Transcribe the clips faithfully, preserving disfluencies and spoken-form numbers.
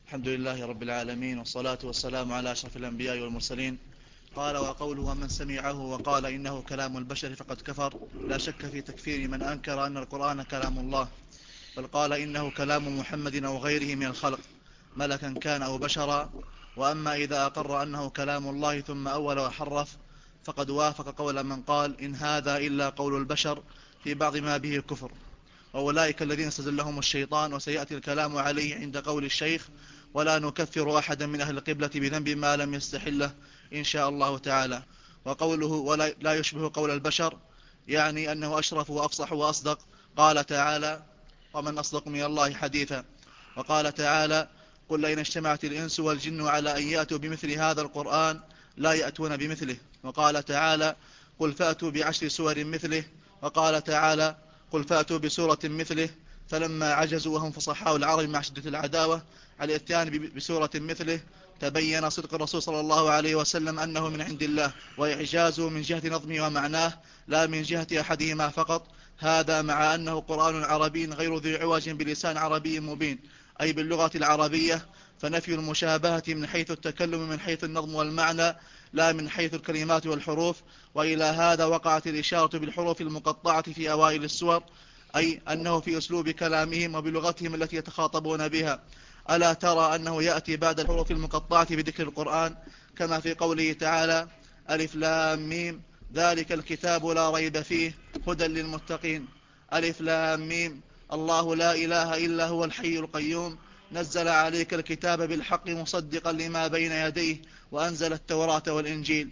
الحمد لله رب العالمين، والصلاة والسلام على أشرف الأنبياء والمرسلين. قال: وقوله: ومن سمعه وقال إنه كلام البشر فقد كفر. لا شك في تكفير من أنكر أن القرآن كلام الله، بل قال إنه كلام محمد أو غيره من الخلق، ملكا كان أو بشرا. وأما إذا أقر أنه كلام الله ثم أول وحرف، فقد وافق قول من قال إن هذا إلا قول البشر في بعض ما به كفر، وأولئك الذين استزلهم الشيطان. وسيأتي الكلام عليه عند قول الشيخ: ولا نكفر أحدا من أهل القبلة بذنب ما لم يستحله إن شاء الله تعالى. وقوله ولا لا يشبه قول البشر يعني أنه أشرف وأفصح وأصدق. قال تعالى: ومن أصدق من الله حديثا. وقال تعالى: قل لئن اجتمعت الإنس والجن على أن يأتوا بمثل هذا القرآن لا يأتون بمثله. وقال تعالى: قل فأتوا بعشر سور مثله. وقال تعالى: قل فأتوا بسورة مثله. فلما عجزوا وهم فصحاء العرب مع شدة العداوة على الاتيان بسورة مثله، تبين صدق الرسول صلى الله عليه وسلم أنه من عند الله، وإعجازه من جهة نظمه ومعناه لا من جهة أحدهما فقط. هذا مع أنه قرآن عربي غير ذي عوج بلسان عربي مبين، أي باللغة العربية. فنفي المشابهة من حيث التكلم من حيث النظم والمعنى، لا من حيث الكلمات والحروف. وإلى هذا وقعت الإشارة بالحروف المقطعة في أوائل السور، أي أنه في أسلوب كلامهم وبلغتهم التي يتخاطبون بها. ألا ترى أنه يأتي بعد الحروف المقطعة بذكر القرآن، كما في قوله تعالى: ألف لام ميم ذلك الكتاب لا ريب فيه هدى للمتقين. ألف لام ميم الله لا إله إلا هو الحي القيوم نزل عليك الكتاب بالحق مصدقا لما بين يديه وأنزل التوراة والإنجيل.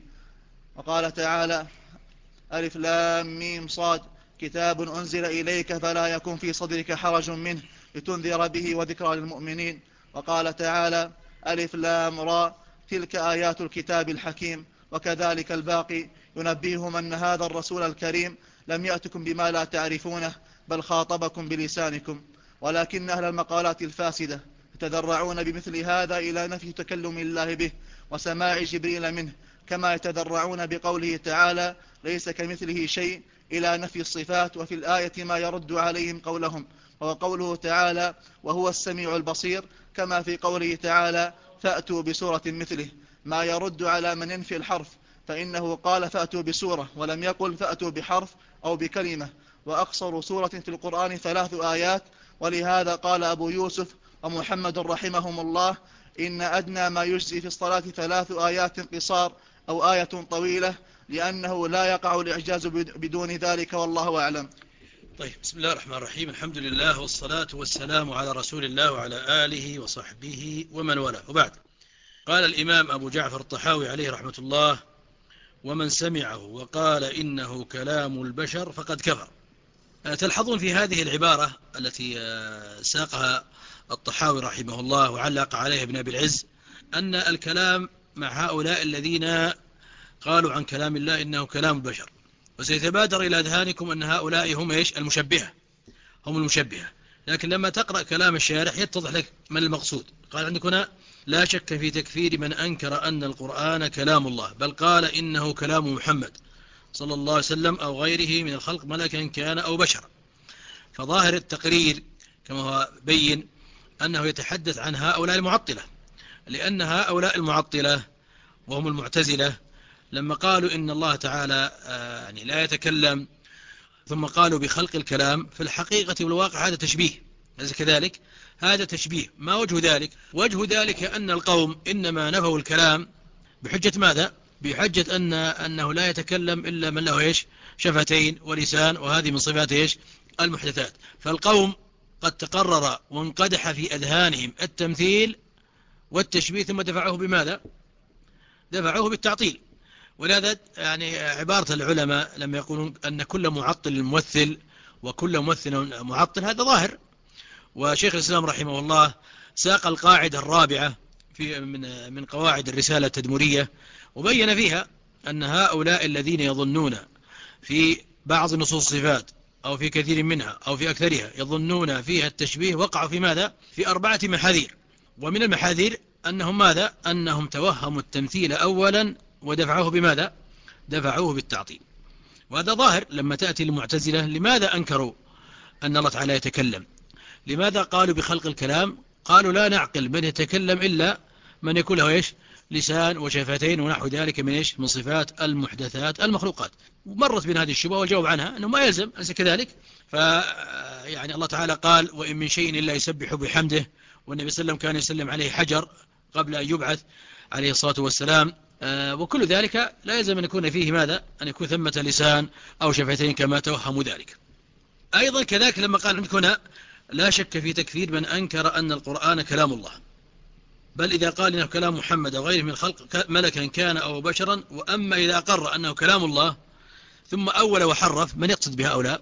وقال تعالى: ألف لام ميم صاد كتاب أنزل إليك فلا يكن في صدرك حرج منه لتنذر به وذكرى للمؤمنين. وقال تعالى: ألف لام را تلك آيات الكتاب الحكيم. وكذلك الباقي ينبيهم أن هذا الرسول الكريم لم يأتكم بما لا تعرفونه، بل خاطبكم بلسانكم. ولكن أهل المقالات الفاسدة يتذرعون بمثل هذا إلى نفي تكلم الله به وسماع جبريل منه، كما يتذرعون بقوله تعالى: ليس كمثله شيء، إلى نفي الصفات. وفي الآية ما يرد عليهم قولهم، وهو قوله تعالى: وهو السميع البصير، كما في قوله تعالى: فأتوا بسورة مثله، ما يرد على من ينفي الحرف، فإنه قال فأتوا بسورة ولم يقل فأتوا بحرف أو بكلمة. وأقصر سورة في القرآن ثلاث آيات. ولهذا قال أبو يوسف ومحمد رحمهم الله: إن أدنى ما يجزي في الصلاة ثلاث آيات قصار أو آية طويلة، لأنه لا يقع الإعجاز بدون ذلك، والله أعلم. طيب، بسم الله الرحمن الرحيم. الحمد لله والصلاة والسلام على رسول الله وعلى آله وصحبه ومن والاه، وبعد. قال الإمام أبو جعفر الطحاوي عليه رحمة الله: ومن سمعه وقال إنه كلام البشر فقد كفر. تلحظون في هذه العبارة التي ساقها الطحاوي رحمه الله وعلق عليه ابن أبي العز أن الكلام مع هؤلاء الذين قالوا عن كلام الله إنه كلام البشر. وسيتبادر إلى أذهانكم أن هؤلاء هم إيش؟ المشبهة، هم المشبهة. لكن لما تقرأ كلام الشارح يتضح لك من المقصود. قال عندك هنا: لا شك في تكفير من أنكر أن القرآن كلام الله، بل قال إنه كلام محمد صلى الله عليه وسلم أو غيره من الخلق، ملكا كان أو بشرا. فظاهر التقرير كما هو بين أنه يتحدث عن هؤلاء المعطلة، لأن هؤلاء المعطلة وهم المعتزلة لما قالوا إن الله تعالى يعني لا يتكلم، ثم قالوا بخلق الكلام، في الحقيقة والواقع هذا تشبيه، أليس كذلك؟ هذا تشبيه. ما وجه ذلك؟ وجه ذلك أن القوم إنما نفوا الكلام بحجة ماذا؟ بحجة أن أنه لا يتكلم إلا من له إيش؟ شفتين ولسان، وهذه من صفات إيش؟ المحدثات. فالقوم قد تقرر وانقدح في أذهانهم التمثيل والتشبيه، ثم دفعوه بماذا؟ دفعوه بالتعطيل. ولهذا يعني عبارة العلماء لما يقولون أن كل معطل ممثل وكل ممثل معطل، هذا ظاهر. وشيخ الإسلام رحمه الله ساق القاعدة الرابعة في من من قواعد الرسالة التدمرية، وبين فيها أن هؤلاء الذين يظنون في بعض نصوص الصفات أو في كثير منها أو في أكثرها يظنون فيها التشبيه، وقعوا في ماذا؟ في أربعة محاذير. ومن المحاذير أنهم ماذا؟ أنهم توهموا التمثيل أولا ودفعوه بماذا؟ دفعوه بالتعطيل. وهذا ظاهر. لما تأتي المعتزلة لماذا أنكروا أن الله تعالى يتكلم؟ لماذا قالوا بخلق الكلام؟ قالوا لا نعقل من يتكلم إلا من يكون له إيش لسان وشفتين ونحو ذلك من إيش من صفات المحدثات المخلوقات. ومرت بنا هذه الشبهة والجواب عنها أنه ما يلزم أليس كذلك. ف يعني الله تعالى قال وإن من شيء إلا يسبح بحمده، والنبي صلى الله عليه وسلم كان يسلم عليه حجر قبل أن يبعث عليه الصلاة والسلام. وكل ذلك لا يلزم أن يكون فيه ماذا أن يكون ثمة لسان أو شفتين كما توهموا ذلك. أيضا كذلك لما قال عندك هنا لا شك في تكفير من أنكر أن القرآن كلام الله، بل إذا قال إنه كلام محمد أو غيره من الخلق ملكا كان أو بشرا. وأما إذا أقر أنه كلام الله ثم أول وحرف، من يقصد بها أولا؟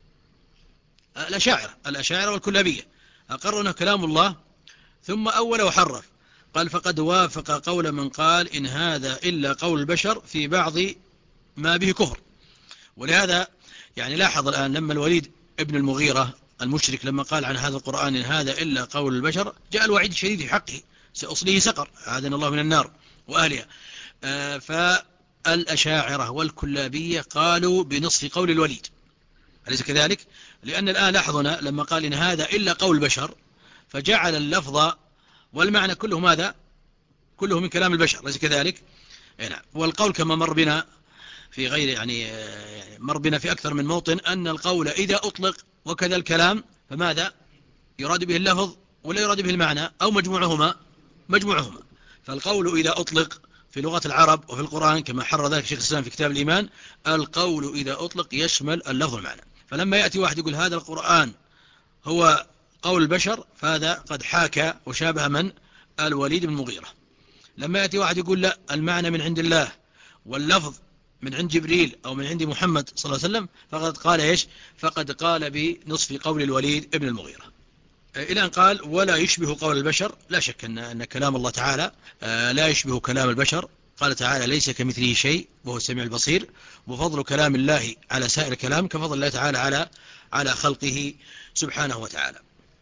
الأشاعرة الأشاعرة والكلابية أقروا أنه كلام الله ثم أول وحرف. قال فقد وافق قول من قال إن هذا إلا قول البشر في بعض ما به كفر. ولهذا يعني لاحظ الآن لما الوليد ابن المغيرة المشرك لما قال عن هذا القرآن إن هذا إلا قول البشر، جاء الوعيد الشديد في حقه سأصليه سقر أعاذنا الله من النار وأهلها. آه فالأشاعرة والكلابية قالوا بنصف قول الوليد، أليس كذلك؟ لأن الآن لاحظنا لما قال إن هذا إلا قول البشر فجعل اللفظ والمعنى كله ماذا؟ كله من كلام البشر، أليس كذلك؟ نعم. والقول كما مر بنا في غير يعني مر بنا في أكثر من موطن أن القول إذا أطلق وكذا الكلام فماذا؟ يراد به اللفظ ولا يراد به المعنى أو مجموعهما؟ مجموعهما. فالقول إذا أطلق في لغة العرب وفي القرآن كما حرر ذلك شيخ الإسلام في كتاب الإيمان، القول إذا أطلق يشمل اللفظ والمعنى. فلما يأتي واحد يقول هذا القرآن هو قول البشر فهذا قد حاكى وشابه من؟ الوليد بن المغيرة. لما يأتي واحد يقول لا المعنى من عند الله واللفظ من عند جبريل أو من عند محمد صلى الله عليه وسلم فقد قال إيش؟ فقد قال بنصف قول الوليد بن المغيرة. إلى أن قال ولا يشبه قول البشر. لا شك أن, أن كلام الله تعالى لا يشبه كلام البشر. قال تعالى ليس كمثله شيء وهو السميع البصير. وفضل كلام الله على سائر الكلام كفضل الله تعالى على على خلقه سبحانه وتعالى.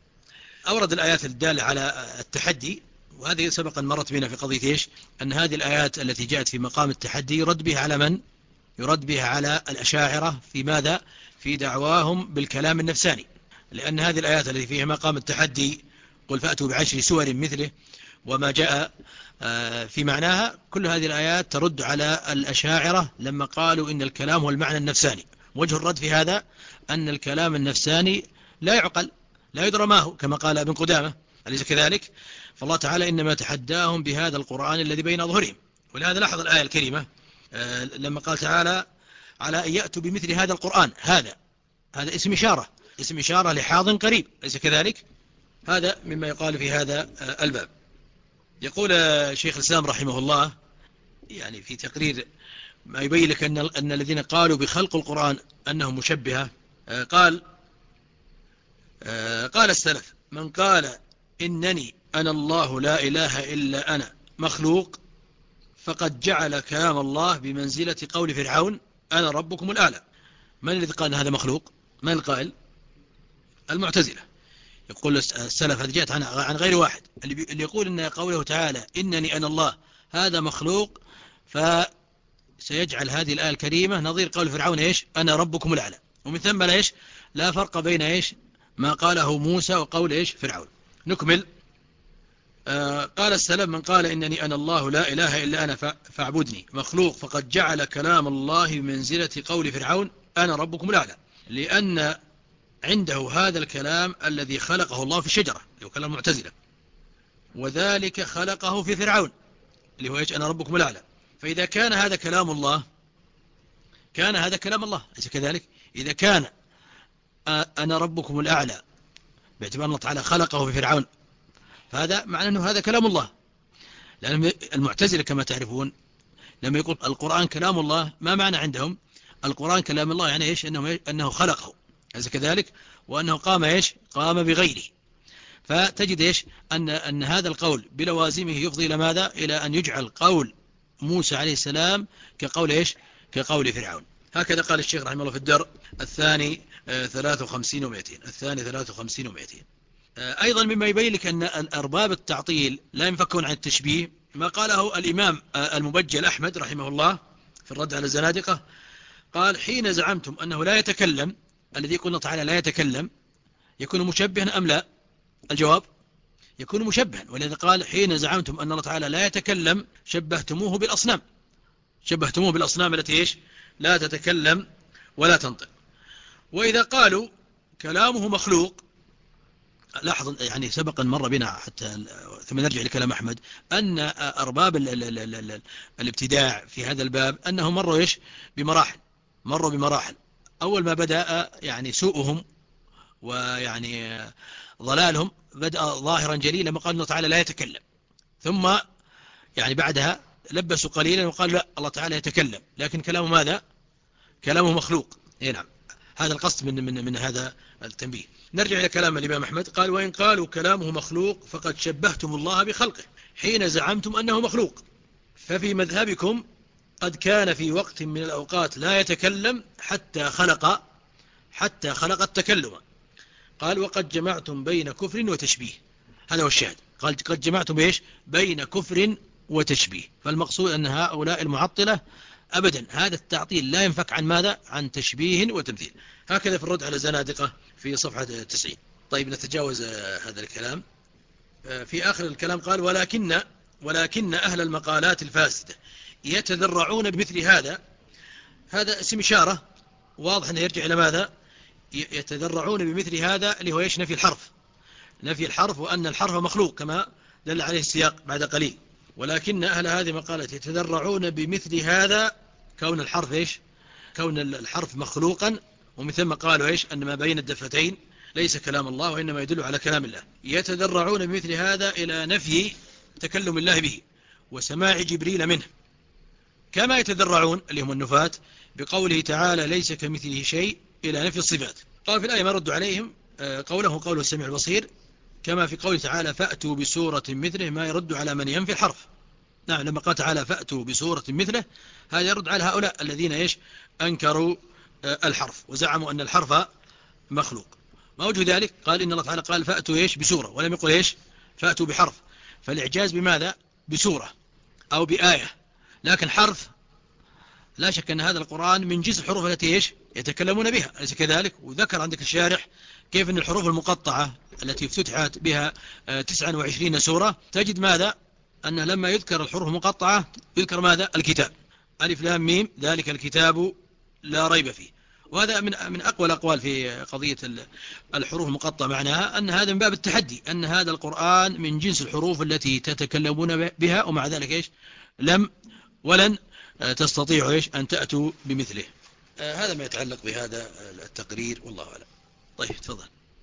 أورد الآيات الدالة على التحدي، وهذه سبقا مرت بنا في قضية إيش؟ أن هذه الآيات التي جاءت في مقام التحدي يرد بها على من؟ يرد بها على الأشاعرة في ماذا؟ في دعواهم بالكلام النفساني. لأن هذه الآيات التي فيها مقام التحدي قل فأتوا بعشر سور مثله وما جاء في معناها، كل هذه الآيات ترد على الأشاعرة لما قالوا إن الكلام هو المعنى النفساني. وجه الرد في هذا أن الكلام النفساني لا يعقل لا يدرى ما هو كما قال ابن قدامة، أليس كذلك؟ فالله تعالى إنما تحداهم بهذا القرآن الذي بين أظهرهم. ولهذا لاحظ الآية الكريمة لما قال تعالى على أن يأتوا بمثل هذا القرآن. هذا هذا اسم إشارة اسم إشارة لحاض قريب، أليس كذلك؟ هذا مما يقال في هذا الباب. يقول شيخ الإسلام رحمه الله يعني في تقرير ما يبين لك أن, أن الذين قالوا بخلق القرآن أنهم مشبهة، قال قال السلف من قال إنني أنا الله لا إله إلا أنا مخلوق فقد جعل كلام الله بمنزلة قول فرعون أنا ربكم الأعلى. من الذي قال هذا مخلوق؟ من القائل؟ المعتزلة. يقول السلف هذه جاءت عن, عن غير واحد اللي يقول إن قوله تعالى إنني أنا الله هذا مخلوق، فسيجعل هذه الآية الكريمة نظير قول فرعون إيش؟ أنا ربكم الأعلى. ومن ثم لا إيش؟ لا فرق بين إيش؟ ما قاله موسى وقول إيش؟ فرعون. نكمل. آه قال السلام من قال إنني أنا الله لا إله إلا أنا فاعبدني مخلوق فقد جعل كلام الله بمنزلة قول فرعون أنا ربكم الأعلى، لأن عنده هذا الكلام الذي خلقه الله في الشجرة اللي هو كلام المعتزلة، وذلك خلقه في فرعون اللي هو إيش؟ أنا ربكم الأعلى. فإذا كان هذا كلام الله كان هذا كلام الله، ليس كذلك؟ إذا كان أنا ربكم الأعلى باعتبار الله تعالى خلقه في فرعون فهذا معنى أنه هذا كلام الله. لأن المعتزلة كما تعرفون لما يقول القرآن كلام الله ما معنى عندهم؟ القرآن كلام الله يعني إيش؟ أنه, أنه خلقه، ليس كذلك؟ وأنه قام إيش؟ قام بغيره. فتجد إيش؟ أن, أن هذا القول بلوازمه يفضي إلى ماذا؟ إلى أن يجعل قول موسى عليه السلام كقول إيش؟ كقول فرعون. هكذا قال الشيخ رحمه الله في الدر الثاني ثلاثة وخمسين ومئتين الثاني ثلاثة وخمسين ومئتين. أيضا مما يبين لك أن الأرباب التعطيل لا ينفكون عن التشبيه ما قاله الإمام المبجل أحمد رحمه الله في الرد على الزنادقة. قال حين زعمتم أنه لا يتكلم، الذي قلنا تعالى لا يتكلم، يكون مشبها أم لا؟ الجواب يكون مشبها. ولذا قال حين زعمتم أن الله تعالى لا يتكلم شبهتموه بالأصنام، شبهتموه بالأصنام التي إيش لا تتكلم ولا تنطق. وإذا قالوا كلامه مخلوق، لاحظ يعني سبقا مر بنا حتى ثم نرجع لكلام أحمد أن أرباب ال ال ال ال الابتداع في هذا الباب أنهم مروا إيش بمراحل، مروا بمراحل. أول ما بدأ يعني سوءهم ويعني ضلالهم بدأ ظاهرا جليلا لما قال الله تعالى لا يتكلم، ثم يعني بعدها لبسوا قليلا وقال لا الله تعالى يتكلم لكن كلامه ماذا؟ كلامه مخلوق. إيه نعم، هذا القصد من, من, من هذا التنبيه. نرجع إلى كلام الإمام أحمد، قال وإن قالوا كلامه مخلوق فقد شبهتم الله بخلقه حين زعمتم أنه مخلوق، ففي مذهبكم قد كان في وقت من الأوقات لا يتكلم حتى خلق حتى خلق التكلم. قال وقد جمعتم بين كفر وتشبيه، هذا هو الشاهد. قال قد جمعتم إيش بين كفر وتشبيه. فالمقصود أن هؤلاء المعطلة أبدا هذا التعطيل لا ينفك عن ماذا؟ عن تشبيه وتمثيل. هكذا في الرد على الزنادقة في صفحة تسعين. طيب نتجاوز هذا الكلام. في آخر الكلام قال ولكن ولكن أهل المقالات الفاسدة يتذرعون بمثل هذا. هذا اسم إشارة واضح أنه يرجع إلى ماذا؟ يتذرعون بمثل هذا اللي هو إيش؟ نفي الحرف، نفي الحرف وأن الحرف مخلوق كما دل عليه السياق بعد قليل. ولكن أهل هذه المقالات يتذرعون بمثل هذا كون الحرف إيش؟ كون الحرف مخلوقا، ومن ثم قالوا إيش؟ أن ما بين الدفتين ليس كلام الله وإنما يدل على كلام الله. يتذرعون بمثل هذا إلى نفي تكلم الله به وسماع جبريل منه، كما يتذرعون اللي هم النفاة بقوله تعالى ليس كمثله شيء إلى نفي الصفات. قال في الآية ما رد عليهم قوله قوله السميع البصير، كما في قوله تعالى فأتوا بسورة مثله ما يرد على من ينفي الحرف. نعم لما قال تعالى فأتوا بسورة مثله هذا يرد على هؤلاء الذين إيش؟ أنكروا الحرف وزعموا أن الحرف مخلوق. ما وجه ذلك؟ قال إن الله تعالى قال فأتوا إيش؟ بسورة، ولم يقل إيش؟ فأتوا بحرف. فالإعجاز بماذا؟ بسورة أو بآية، لكن حرف لا شك أن هذا القرآن من جنس الحروف التي إيش؟ يتكلمون بها، أليس كذلك؟ وذكر عندك الشارح كيف أن الحروف المقطعة التي افتتحت بها تسعة وعشرين سورة تجد ماذا؟ أن لما يذكر الحروف المقطعة يذكر ماذا؟ الكتاب، ألف لام ميم ذلك الكتاب لا ريب فيه. وهذا من من أقوى الأقوال في قضية الحروف المقطعة، معناها أن هذا من باب التحدي، أن هذا القرآن من جنس الحروف التي تتكلمون بها، ومع ذلك إيش؟ لم ولن تستطيعوا إيش؟ أن تأتوا بمثله. آه هذا ما يتعلق بهذا التقرير والله أعلم. طيب تفضل.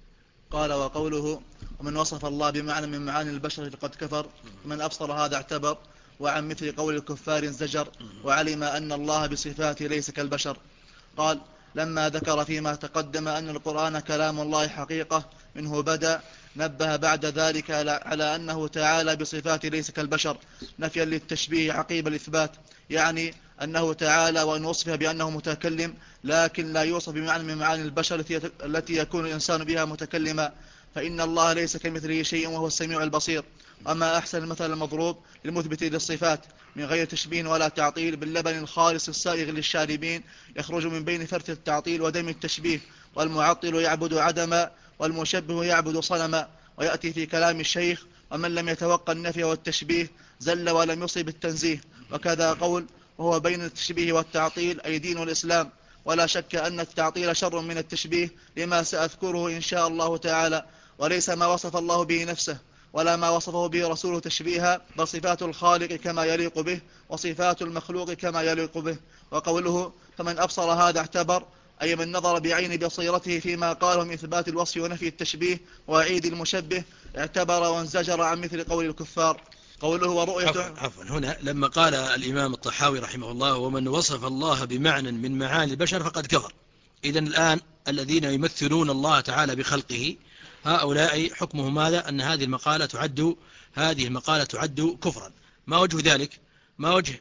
قال وقوله ومن وصف الله بمعنى من معاني البشر فقد كفر، من أبصر هذا اعتبر، وعن مثل قول الكفار انزجر، وعلم أن الله بصفاته ليس كالبشر. قال لما ذكر فيما تقدم أن القرآن كلام الله حقيقة منه بدأ، نبه بعد ذلك على أنه تعالى بصفاته ليس كالبشر نفيا للتشبيه عقيب الإثبات، يعني أنه تعالى وأن وصف بأنه متكلم لكن لا يوصف بمعنى من معاني البشر التي يكون الإنسان بها متكلما، فإن الله ليس كمثله شيء وهو السميع البصير. أما أحسن المثل المضروب للمثبت للصفات من غير تشبيه ولا تعطيل باللبن الخالص السائغ للشاربين يخرج من بين فرث التعطيل ودم التشبيه، والمعطل يعبد عدما والمشبه يعبد صنما. ويأتي في كلام الشيخ ومن لم يتوقع النفي والتشبيه زل ولم يصب التنزيه. وكذا قول وهو بين التشبيه والتعطيل أي دين الإسلام. ولا شك أن التعطيل شر من التشبيه لما سأذكره إن شاء الله تعالى، وليس ما وصف الله به نفسه ولا ما وصفه به رسوله تشبيها، بل صفات الخالق كما يليق به وصفات المخلوق كما يليق به. وقوله فمن أبصر هذا اعتبر أي من نظر بعين بصيرته فيما قاله من إثبات الوصف ونفي التشبيه وعيد المشبه اعتبر وانزجر عن مثل قول الكفار. قوله ورؤية عفوا, عفوا هنا لما قال الإمام الطحاوي رحمه الله ومن وصف الله بمعنى من معاني البشر فقد كفر، إذن الآن الذين يمثلون الله تعالى بخلقه هؤلاء حكمه ماذا؟ أن هذه المقالة تعد هذه المقالة تعد كفرا. ما وجه ذلك؟ ما وجه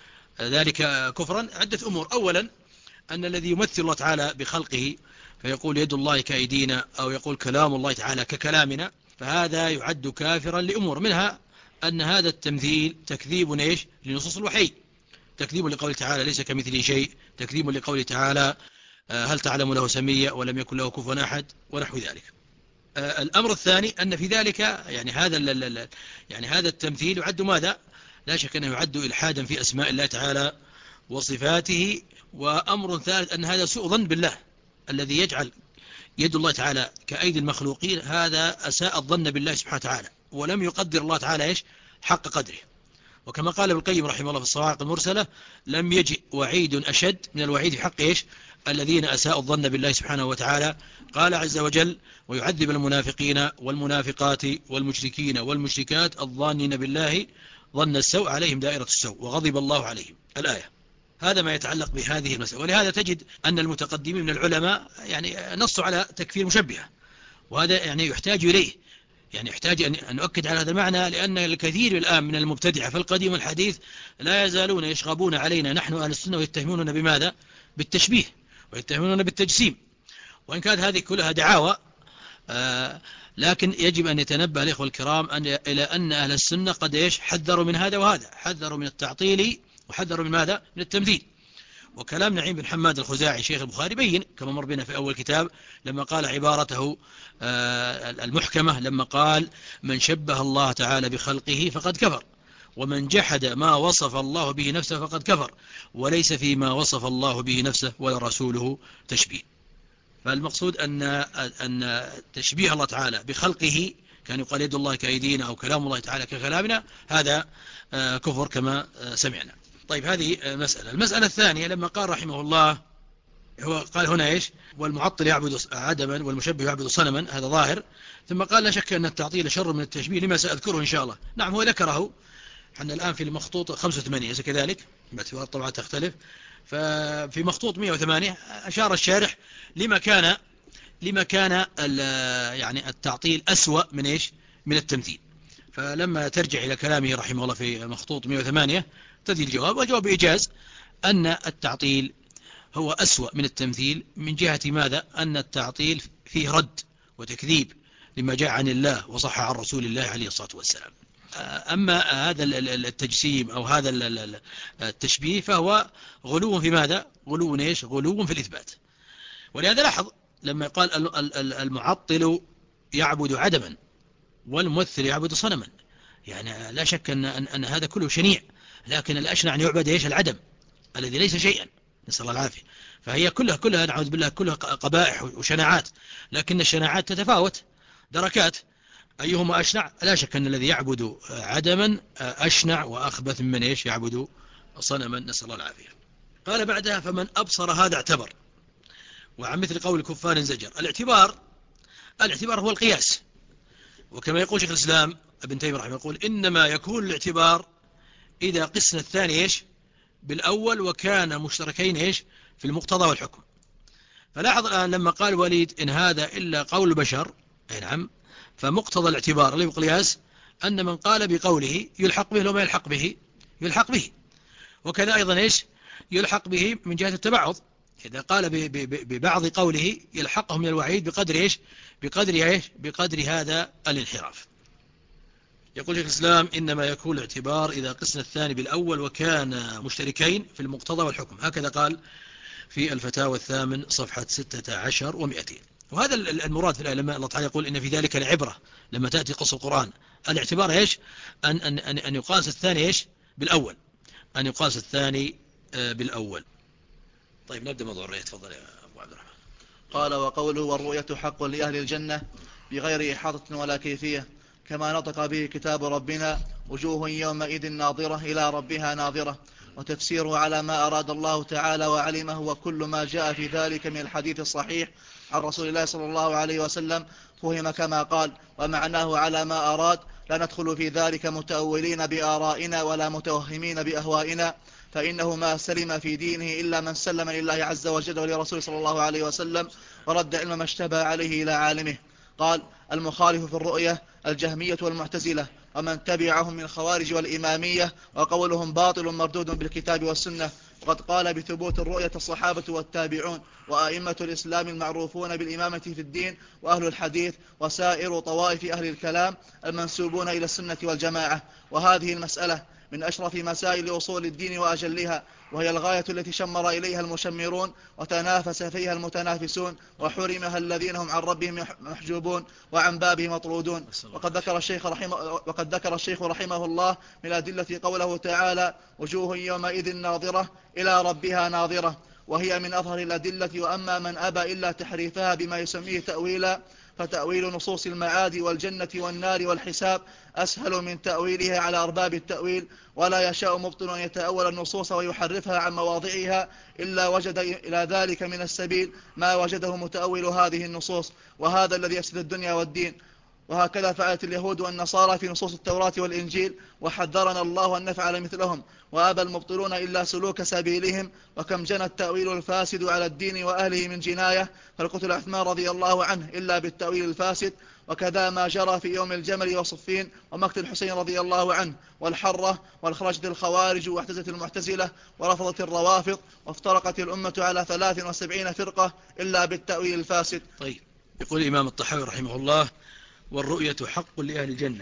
ذلك كفرا؟ عدة أمور. أولا أن الذي يمثل الله تعالى بخلقه فيقول يد الله كأيدينا أو يقول كلام الله تعالى ككلامنا، فهذا يعد كافرا لأمور، منها أن هذا التمثيل تكذيب إيش؟ لنصوص الوحي، تكذيب لقول تعالى ليس كمثله شيء، تكذيب لقول تعالى هل تعلم له سمية ولم يكن له كفوا أحد ونحو ذلك. الأمر الثاني أن في ذلك يعني هذا يعني هذا التمثيل يعد ماذا؟ لا شك أنه يعد إلحادا في أسماء الله تعالى وصفاته. وأمر ثالث أن هذا سوء ظن بالله، الذي يجعل يد الله تعالى كأيدي المخلوقين، هذا أساء الظن بالله سبحانه وتعالى، ولم يقدر الله تعالى إيش حق قدره. وكما قال ابن القيم رحمه الله في الصواعق المرسلة: لم يجئ وعيد أشد من الوعيد في حق إيش الذين أساءوا الظن بالله سبحانه وتعالى. قال عز وجل: ويعذب المنافقين والمنافقات والمشركين والمشركات الظانين بالله ظن السوء عليهم دائرة السوء وغضب الله عليهم. الآية. هذا ما يتعلق بهذه المسألة. ولهذا تجد أن المتقدمين من العلماء يعني نصوا على تكفير مشبهة، وهذا يعني يحتاج إليه، يعني يحتاج أن نؤكد على هذا المعنى، لأن الكثير الآن من المبتدعة في القديم والحديث لا يزالون يشغبون علينا نحن أهل السنة ويتهموننا بماذا؟ بالتشبيه، ويتهموننا بالتجسيم. وإن كانت هذه كلها دعاوى، آه لكن يجب أن يتنبه الإخوة الكرام أن إلى أن أهل السنة قد إيش حذروا من هذا وهذا، حذروا من التعطيل وحذروا من ماذا؟ من التمثيل. وكلام نعيم بن حماد الخزاعي شيخ البخاري بين كما مر بنا في أول كتاب لما قال عبارته المحكمة، لما قال: من شبه الله تعالى بخلقه فقد كفر، ومن جحد ما وصف الله به نفسه فقد كفر، وليس فيما وصف الله به نفسه ولا رسوله تشبيه. فالمقصود أن أن تشبيه الله تعالى بخلقه، كان يقال يد الله كأيدينا أو كلام الله تعالى ككلامنا، هذا كفر كما سمعنا. طيب، هذه مسألة. المسألة الثانية لما قال رحمه الله، هو قال هنا إيش؟ والمعطل يعبد عدما والمشبه يعبد صنما، هذا ظاهر. ثم قال: لا شك أن التعطيل شر من التشبيه، لما سأذكره إن شاء الله. نعم، هو ذكره. حنا الآن في المخطوط خمسة وثمانين إذا كذلك، باعتبار الطبعات تختلف. ففي مخطوط مئة وثمانية أشار الشارح لما كان لما كان يعني التعطيل أسوأ من إيش؟ من التمثيل. فلما ترجع إلى كلامه رحمه الله في مخطوط مئة وثمانية تجد الجواب، والجواب بإيجاز أن التعطيل هو أسوأ من التمثيل. من جهة ماذا؟ أن التعطيل فيه رد وتكذيب لما جاء عن الله وصح عن رسول الله عليه الصلاة والسلام. أما هذا التجسيم أو هذا التشبيه فهو غلو في ماذا؟ غلو إيش؟ غلو في الإثبات. ولهذا لاحظ لما قال المعطل يعبد عدما والممثل يعبد صنما، يعني لا شك أن, أن, أن هذا كله شنيع، لكن الأشنع أن يعبد إيش؟ العدم الذي ليس شيئا، نسأل الله العافية. فهي كلها كلها نعوذ بالله كلها قبائح وشناعات، لكن الشناعات تتفاوت دركات. أيهما أشنع؟ لا شك أن الذي يعبد عدما أشنع وأخبث من إيش؟ يعبد صنما، نسأل الله العافية. قال بعدها: فمن أبصر هذا اعتبر، وعن مثل قول الكفار انزجر. الاعتبار الاعتبار هو القياس، وكما يقول شيخ الإسلام ابن تيمية رحمه يقول: إنما يكون الاعتبار إذا قسنا الثاني إيش؟ بالأول، وكان مشتركين إيش؟ في المقتضى والحكم. فلاحظ الآن لما قال وليد: إن هذا إلا قول بشر، أي نعم، فمقتضى الاعتبار اللي بالقياس أن من قال بقوله يلحق به وما يلحق به يلحق به، وكذا أيضا إيش؟ يلحق به من جهة التبعض. إذا قال ببعض قوله يلحقه من الوعيد بقدر إيش؟ بقدر إيش؟ بقدر هذا الانحراف. يقول شيخ الإسلام: إنما يكون الاعتبار إذا قسنا الثاني بالأول وكان مشتركين في المقتضى والحكم. هكذا قال في الفتاوى الثامن صفحة ستة عشر ومئتين. وهذا المراد في الآية لما الله تعالى يقول: إن في ذلك العبرة. لما تأتي قصة القرآن الاعتبار إيش؟ أن, أن, أن, أن يقاس الثاني إيش؟ بالأول، أن يقاس الثاني بالأول. طيب، نبدأ موضوع الرؤية. تفضل يا أبو عبد الرحمن. قال: وقوله والرؤية حق لأهل الجنة بغير إحاطة ولا كيفية، كما نطق به كتاب ربنا: وجوه يومئذ ناظرة إلى ربها ناظرة. وتفسيره على ما أراد الله تعالى وعلمه، وكل ما جاء في ذلك من الحديث الصحيح عن رسول الله صلى الله عليه وسلم فهم كما قال، ومعناه على ما أراد. لا ندخل في ذلك متأولين بآرائنا ولا متوهمين بأهوائنا، فإنه ما سلم في دينه إلا من سلم لله عز وجل ولرسوله صلى الله عليه وسلم، ورد علم ما اشتبه عليه إلى عالمه. قال: المخالف في الرؤية الجهمية والمعتزلة ومن تبعهم من الخوارج والإمامية، وقولهم باطل مردود بالكتاب والسنة. وقد قال بثبوت الرؤية الصحابة والتابعون وأئمة الإسلام المعروفون بالإمامة في الدين وأهل الحديث وسائر طوائف أهل الكلام المنسوبون إلى السنة والجماعة. وهذه المسألة من أشرف مسائل أصول الدين وأجلها، وهي الغاية التي شمر إليها المشمرون وتنافس فيها المتنافسون، وحرمها الذين هم عن ربهم محجوبون وعن بابهم مطرودون. وقد ذكر الشيخ رحمه, وقد ذكر الشيخ رحمه الله من أدلة قوله تعالى: وجوه يومئذ ناظرة إلى ربها ناظرة، وهي من أظهر الأدلة. وأما من أبى إلا تحريفها بما يسميه تأويلا، فتأويل نصوص المعاد والجنة والنار والحساب أسهل من تأويلها على أرباب التأويل، ولا يشاء مبطل أن يتأول النصوص ويحرفها عن مواضعها إلا وجد إلى ذلك من السبيل ما وجده متأول هذه النصوص، وهذا الذي يفسد الدنيا والدين. وهكذا فعلت اليهود والنصارى في نصوص التوراة والإنجيل، وحذرنا الله أن نفعل مثلهم، وأبى المبطلون إلا سلوك سبيلهم. وكم جنى التأويل الفاسد على الدين وأهله من جناية، فالقتل عثمان رضي الله عنه إلا بالتأويل الفاسد، وكذا ما جرى في يوم الجمل وصفين ومقتل الحسين رضي الله عنه والحرة، والخرجت الخوارج واحتزت المعتزلة ورفضت الروافض، وافترقت الأمة على ثلاث وسبعين فرقة إلا بالتأويل الفاسد. طيب، يقول الإمام الطحاوي رحمه الله: والرؤية حق لأهل الجنة.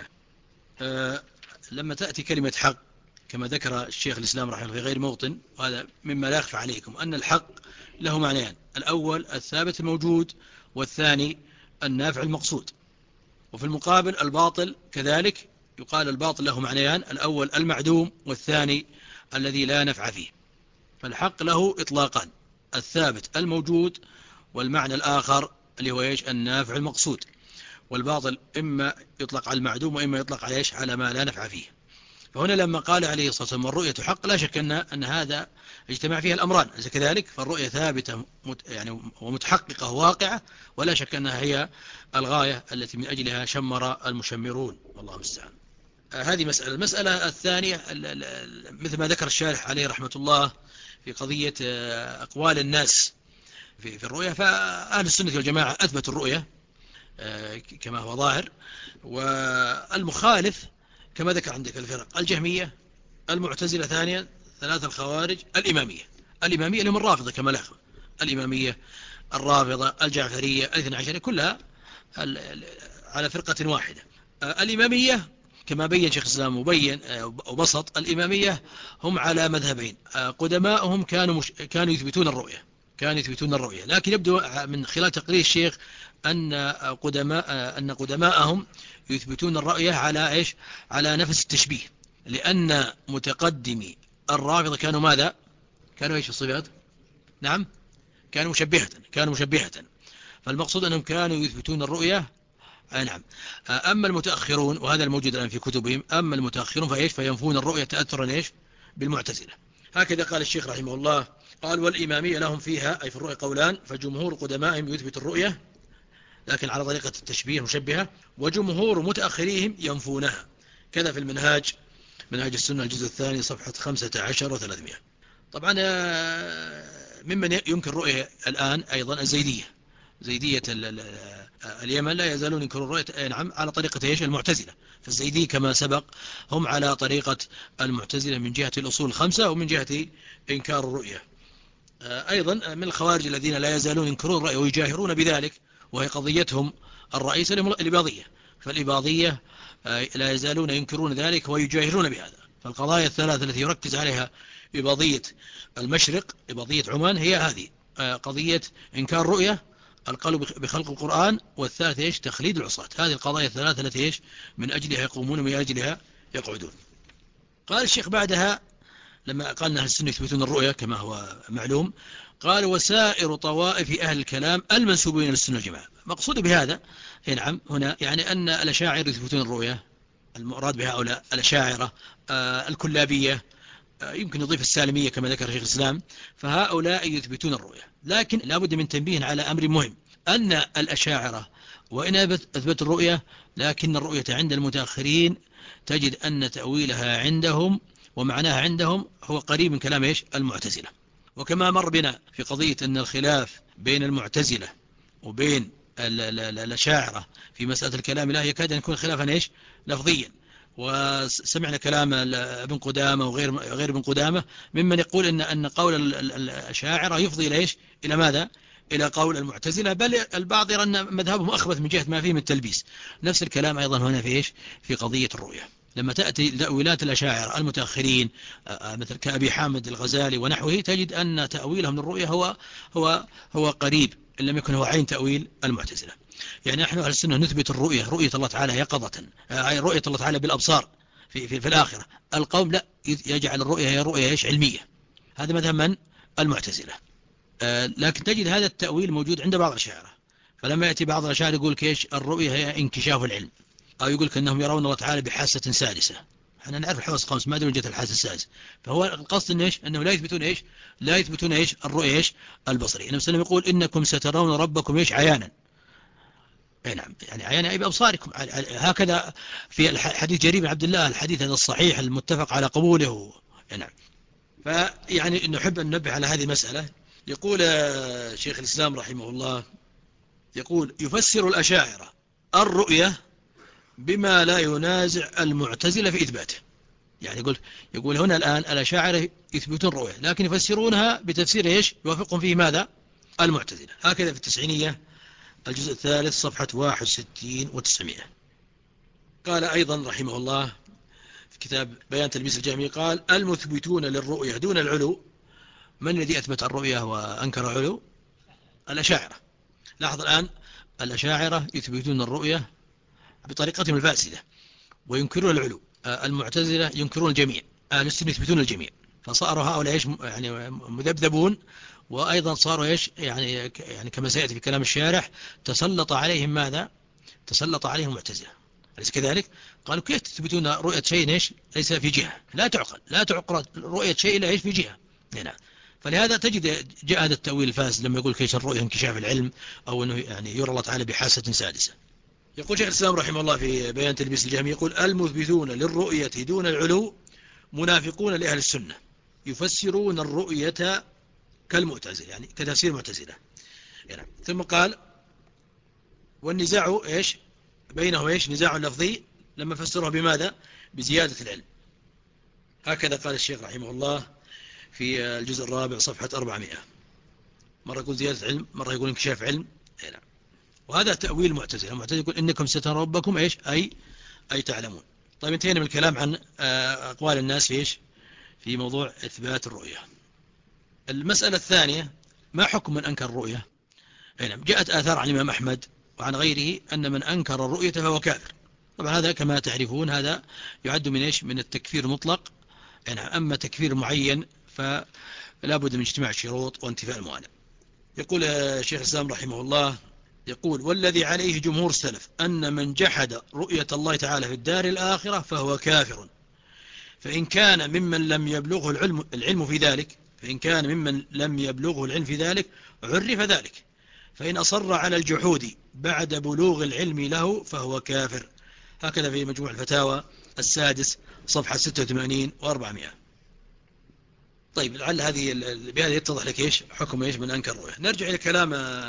أه لما تأتي كلمة حق كما ذكر الشيخ الإسلام رحمه الله في غير موطن، وهذا مما لا يخفى عليكم أن الحق له معنيان: الأول الثابت الموجود، والثاني النافع المقصود. وفي المقابل الباطل كذلك يقال الباطل له معنيان: الأول المعدوم، والثاني الذي لا نفع فيه. فالحق له إطلاقان: الثابت الموجود، والمعنى الآخر اللي هو إيش؟ النافع المقصود. والباطل إما يطلق على المعدوم وإما يطلق على إيش؟ على ما لا نفع فيه. فهنا لما قال عليه الصلاة والسلام والرؤية حق، لا شك أن, أن هذا اجتمع فيها الأمران، أليس كذلك؟ فالرؤية ثابتة يعني ومتحققة واقعة، ولا شك أنها هي الغاية التي من أجلها شمر المشمرون، والله المستعان. آه هذه مسألة. المسألة الثانية مثل ما ذكر الشارح عليه رحمة الله في قضية آه أقوال الناس في, في الرؤية. فأهل السنة والجماعة أثبتوا الرؤية آه كما هو ظاهر، والمخالف كما ذكر عندك الفرق: الجهمية، المعتزلة ثانيا، ثلاثة الخوارج، الإمامية. الإمامية لهم الرافضة كما لا يخفى، الإمامية، الرافضة، الجعفرية، الاثنى عشرية، كلها على فرقة واحدة. الإمامية كما بين شيخ الإسلام وبين وبسط، الإمامية هم على مذهبين: قدماءهم كانوا مش كانوا يثبتون الرؤية كانوا يثبتون الرؤية لكن يبدو من خلال تقرير الشيخ أن قدماء أن قدماءهم يثبتون الرؤية على إيش؟ على نفس التشبيه، لأن متقدمي الرافضة كانوا ماذا؟ كانوا إيش الصفات؟ نعم، كانوا مشبهة كانوا مشبهة فالمقصود أنهم كانوا يثبتون الرؤية. آه نعم. أما المتأخرون، وهذا الموجود الآن في كتبهم، أما المتأخرون فإيش؟ فينفون الرؤية تأثرا إيش؟ بالمعتزلة. هكذا قال الشيخ رحمه الله، قال: والإمامية لهم فيها أي في الرؤية قولان: فجمهور قدمائهم يثبت الرؤية لكن على طريقة التشبيه مشبهة، وجمهور متأخريهم ينفونها. كذا في المنهاج، منهاج السنة الجزء الثاني صفحة خمسة عشر وثلاثمائة. طبعا ممن ينكر الرؤية الآن أيضا الزيدية. زيدية اليمن لا يزالون ينكرون الرؤية، نعم، على طريقة ايش؟ المعتزلة. فالزيدي كما سبق هم على طريقة المعتزلة من جهة الأصول الخمسة ومن جهة إنكار الرؤية. أيضا من الخوارج الذين لا يزالون ينكرون الرؤية ويجاهرون بذلك، وهي قضيتهم الرئيسة الإباضية. فالإباضية لا يزالون ينكرون ذلك ويجاهرون بهذا. فالقضايا الثلاثة التي يركز عليها إباضية المشرق، إباضية عمان، هي هذه: قضية إنكار الرؤية، القول بخلق القرآن، والثالث إيش؟ تخليد العصاة. هذه القضايا الثلاثة التي إيش؟ من أجلها يقومون ومن أجلها يقعدون. قال الشيخ بعدها لما قال أن أهل السنة يثبتون الرؤية كما هو معلوم، قال: وسائر طوائف أهل الكلام المنسوبين للسنة والجماعة. مقصود بهذا نعم هنا يعني أن الأشاعرة يثبتون الرؤية، المراد بهؤلاء الأشاعرة آه الكلابية، آه يمكن نضيف السالمية كما ذكر شيخ الإسلام، فهؤلاء يثبتون الرؤية. لكن لابد من تنبيه على أمر مهم: أن الأشاعرة وإن أثبت الرؤية، لكن الرؤية عند المتأخرين تجد أن تأويلها عندهم ومعناها عندهم هو قريب من كلام إيش؟ المعتزلة. وكما مر بنا في قضية أن الخلاف بين المعتزلة وبين الأشاعرة في مسألة الكلام لا يكاد أن يكون خلافا إيش؟ لفظيا. وسمعنا كلام ابن قدامة وغير غير ابن قدامة ممن يقول أن أن قول الأشاعرة يفضي إلى إيش؟ إلى ماذا؟ إلى قول المعتزلة، بل البعض يرى أن مذهبهم أخبث من جهة ما فيه من التلبيس. نفس الكلام أيضا هنا في إيش؟ في قضية الرؤية. لما تأتي تأويلات الأشاعرة المتأخرين مثل كأبي حامد الغزالي ونحوه، تجد أن تأويلهم للرؤية هو هو هو قريب إن لم يكن هو عين تأويل المعتزلة. يعني نحن أهل السنة نثبت الرؤية، رؤية الله تعالى يقظة، رؤية الله تعالى بالأبصار في, في, في الآخرة. القوم لا، يجعل الرؤية هي رؤية إيش علمية. هذا مذهب من؟ المعتزلة. لكن تجد هذا التأويل موجود عند بعض الأشاعرة. فلما يأتي بعض الأشاعرة يقول كيش الرؤية هي انكشاف العلم، أو يقول كأنهم يرون الله تعالى بحاسة سادسة. احنا نعرف الحواس خمس، ما ادري من جهة الحاسة السادسة. فهو القصد إن إيش؟ أنه لا يثبتون إيش؟ لا يثبتون إيش؟ الرؤية إيش؟ البصرية. النبي صلى الله عليه وسلم يقول إنكم سترون ربكم إيش؟ عيانا. أي نعم، يعني عيانا أي بأبصاركم. هكذا في حديث جرير بن عبد الله، الحديث هذا الصحيح المتفق على قبوله. نعم. فيعني نحب أن ننبه على هذه المسألة. يقول شيخ الإسلام رحمه الله، يقول يفسر الأشاعرة الرؤية بما لا ينازع المعتزلة في إثباته. يعني يقول يقول هنا الآن الأشاعرة يثبتون الرؤية، لكن يفسرونها بتفسير إيش؟ يوافقهم فيه ماذا؟ المعتزلة. هكذا في التسعينية الجزء الثالث صفحة واحد وستين وتسعمائة. قال أيضا رحمه الله في كتاب بيان تلبيس الجهمية، قال المثبتون للرؤية دون العلو. من الذي أثبت الرؤية وأنكر العلو؟ الأشاعرة. لاحظ الآن الأشاعرة يثبتون الرؤية بطريقتهم الفاسدة وينكرون العلو. المعتزلة ينكرون الجميع، أهل السنة يثبتون الجميع. فصاروا هؤلاء ايش؟ يعني مذبذبون. وأيضا صاروا ايش؟ يعني يعني كما سيأتي في كلام الشارح، تسلط عليهم ماذا؟ تسلط عليهم المعتزلة. أليس كذلك؟ قالوا كيف تثبتون رؤية شيء ايش؟ ليس في جهة، لا تعقل، لا تعقل رؤية شيء إلا ايش؟ في جهة. هنا فلهذا تجد جاء هذا التأويل الفاسد لما يقول كيش الرؤية انكشاف العلم، أو أنه يعني يرى الله تعالى بحاسة سادسة. يقول شيخ الإسلام رحمه الله في بيان تلبيس الجهمية، يقول المثبتون للرؤية دون العلو منافقون لأهل السنة، يفسرون الرؤية كالمعتزلة، يعني كتفسير المعتزلة. يعني ثم قال والنزاع إيش بينهم؟ إيش؟ نزاع لفظي لما فسره بماذا؟ بزيادة العلم. هكذا قال الشيخ رحمه الله في الجزء الرابع صفحة أربعمائة. مرة يقول زيادة علم، مرة يقول انكشاف علم. نعم. وهذا تأويل المعتزلة. المعتزلة يقول إنكم سترون ربكم إيش؟ أي أي تعلمون. طيب انتهينا من الكلام عن أقوال الناس في إيش؟ في موضوع إثبات الرؤية. المسألة الثانية، ما حكم من أنكر الرؤية؟ نعم. جاءت آثار عن الإمام أحمد وعن غيره أن من أنكر الرؤية فهو كافر. طبعا هذا كما تعرفون هذا يعد من إيش؟ من التكفير المطلق. نعم. أما تكفير معين فلا بد من اجتماع الشروط وانتفاء الموانع. يقول شيخ الإسلام رحمه الله، يقول والذي عليه جمهور السلف أن من جحد رؤية الله تعالى في الدار الآخرة فهو كافر. فإن كان ممن لم يبلغه العلم, العلم في ذلك فإن كان ممن لم يبلغه العلم في ذلك عرف ذلك. فإن أصر على الجحود بعد بلوغ العلم له فهو كافر. هكذا في مجموع الفتاوى السادس صفحة ستة وثمانين وأربعمائة. طيب لعل هذه بهذا يتضح لك إيش حكم إيش من أنكر الرؤية. نرجع إلى كلام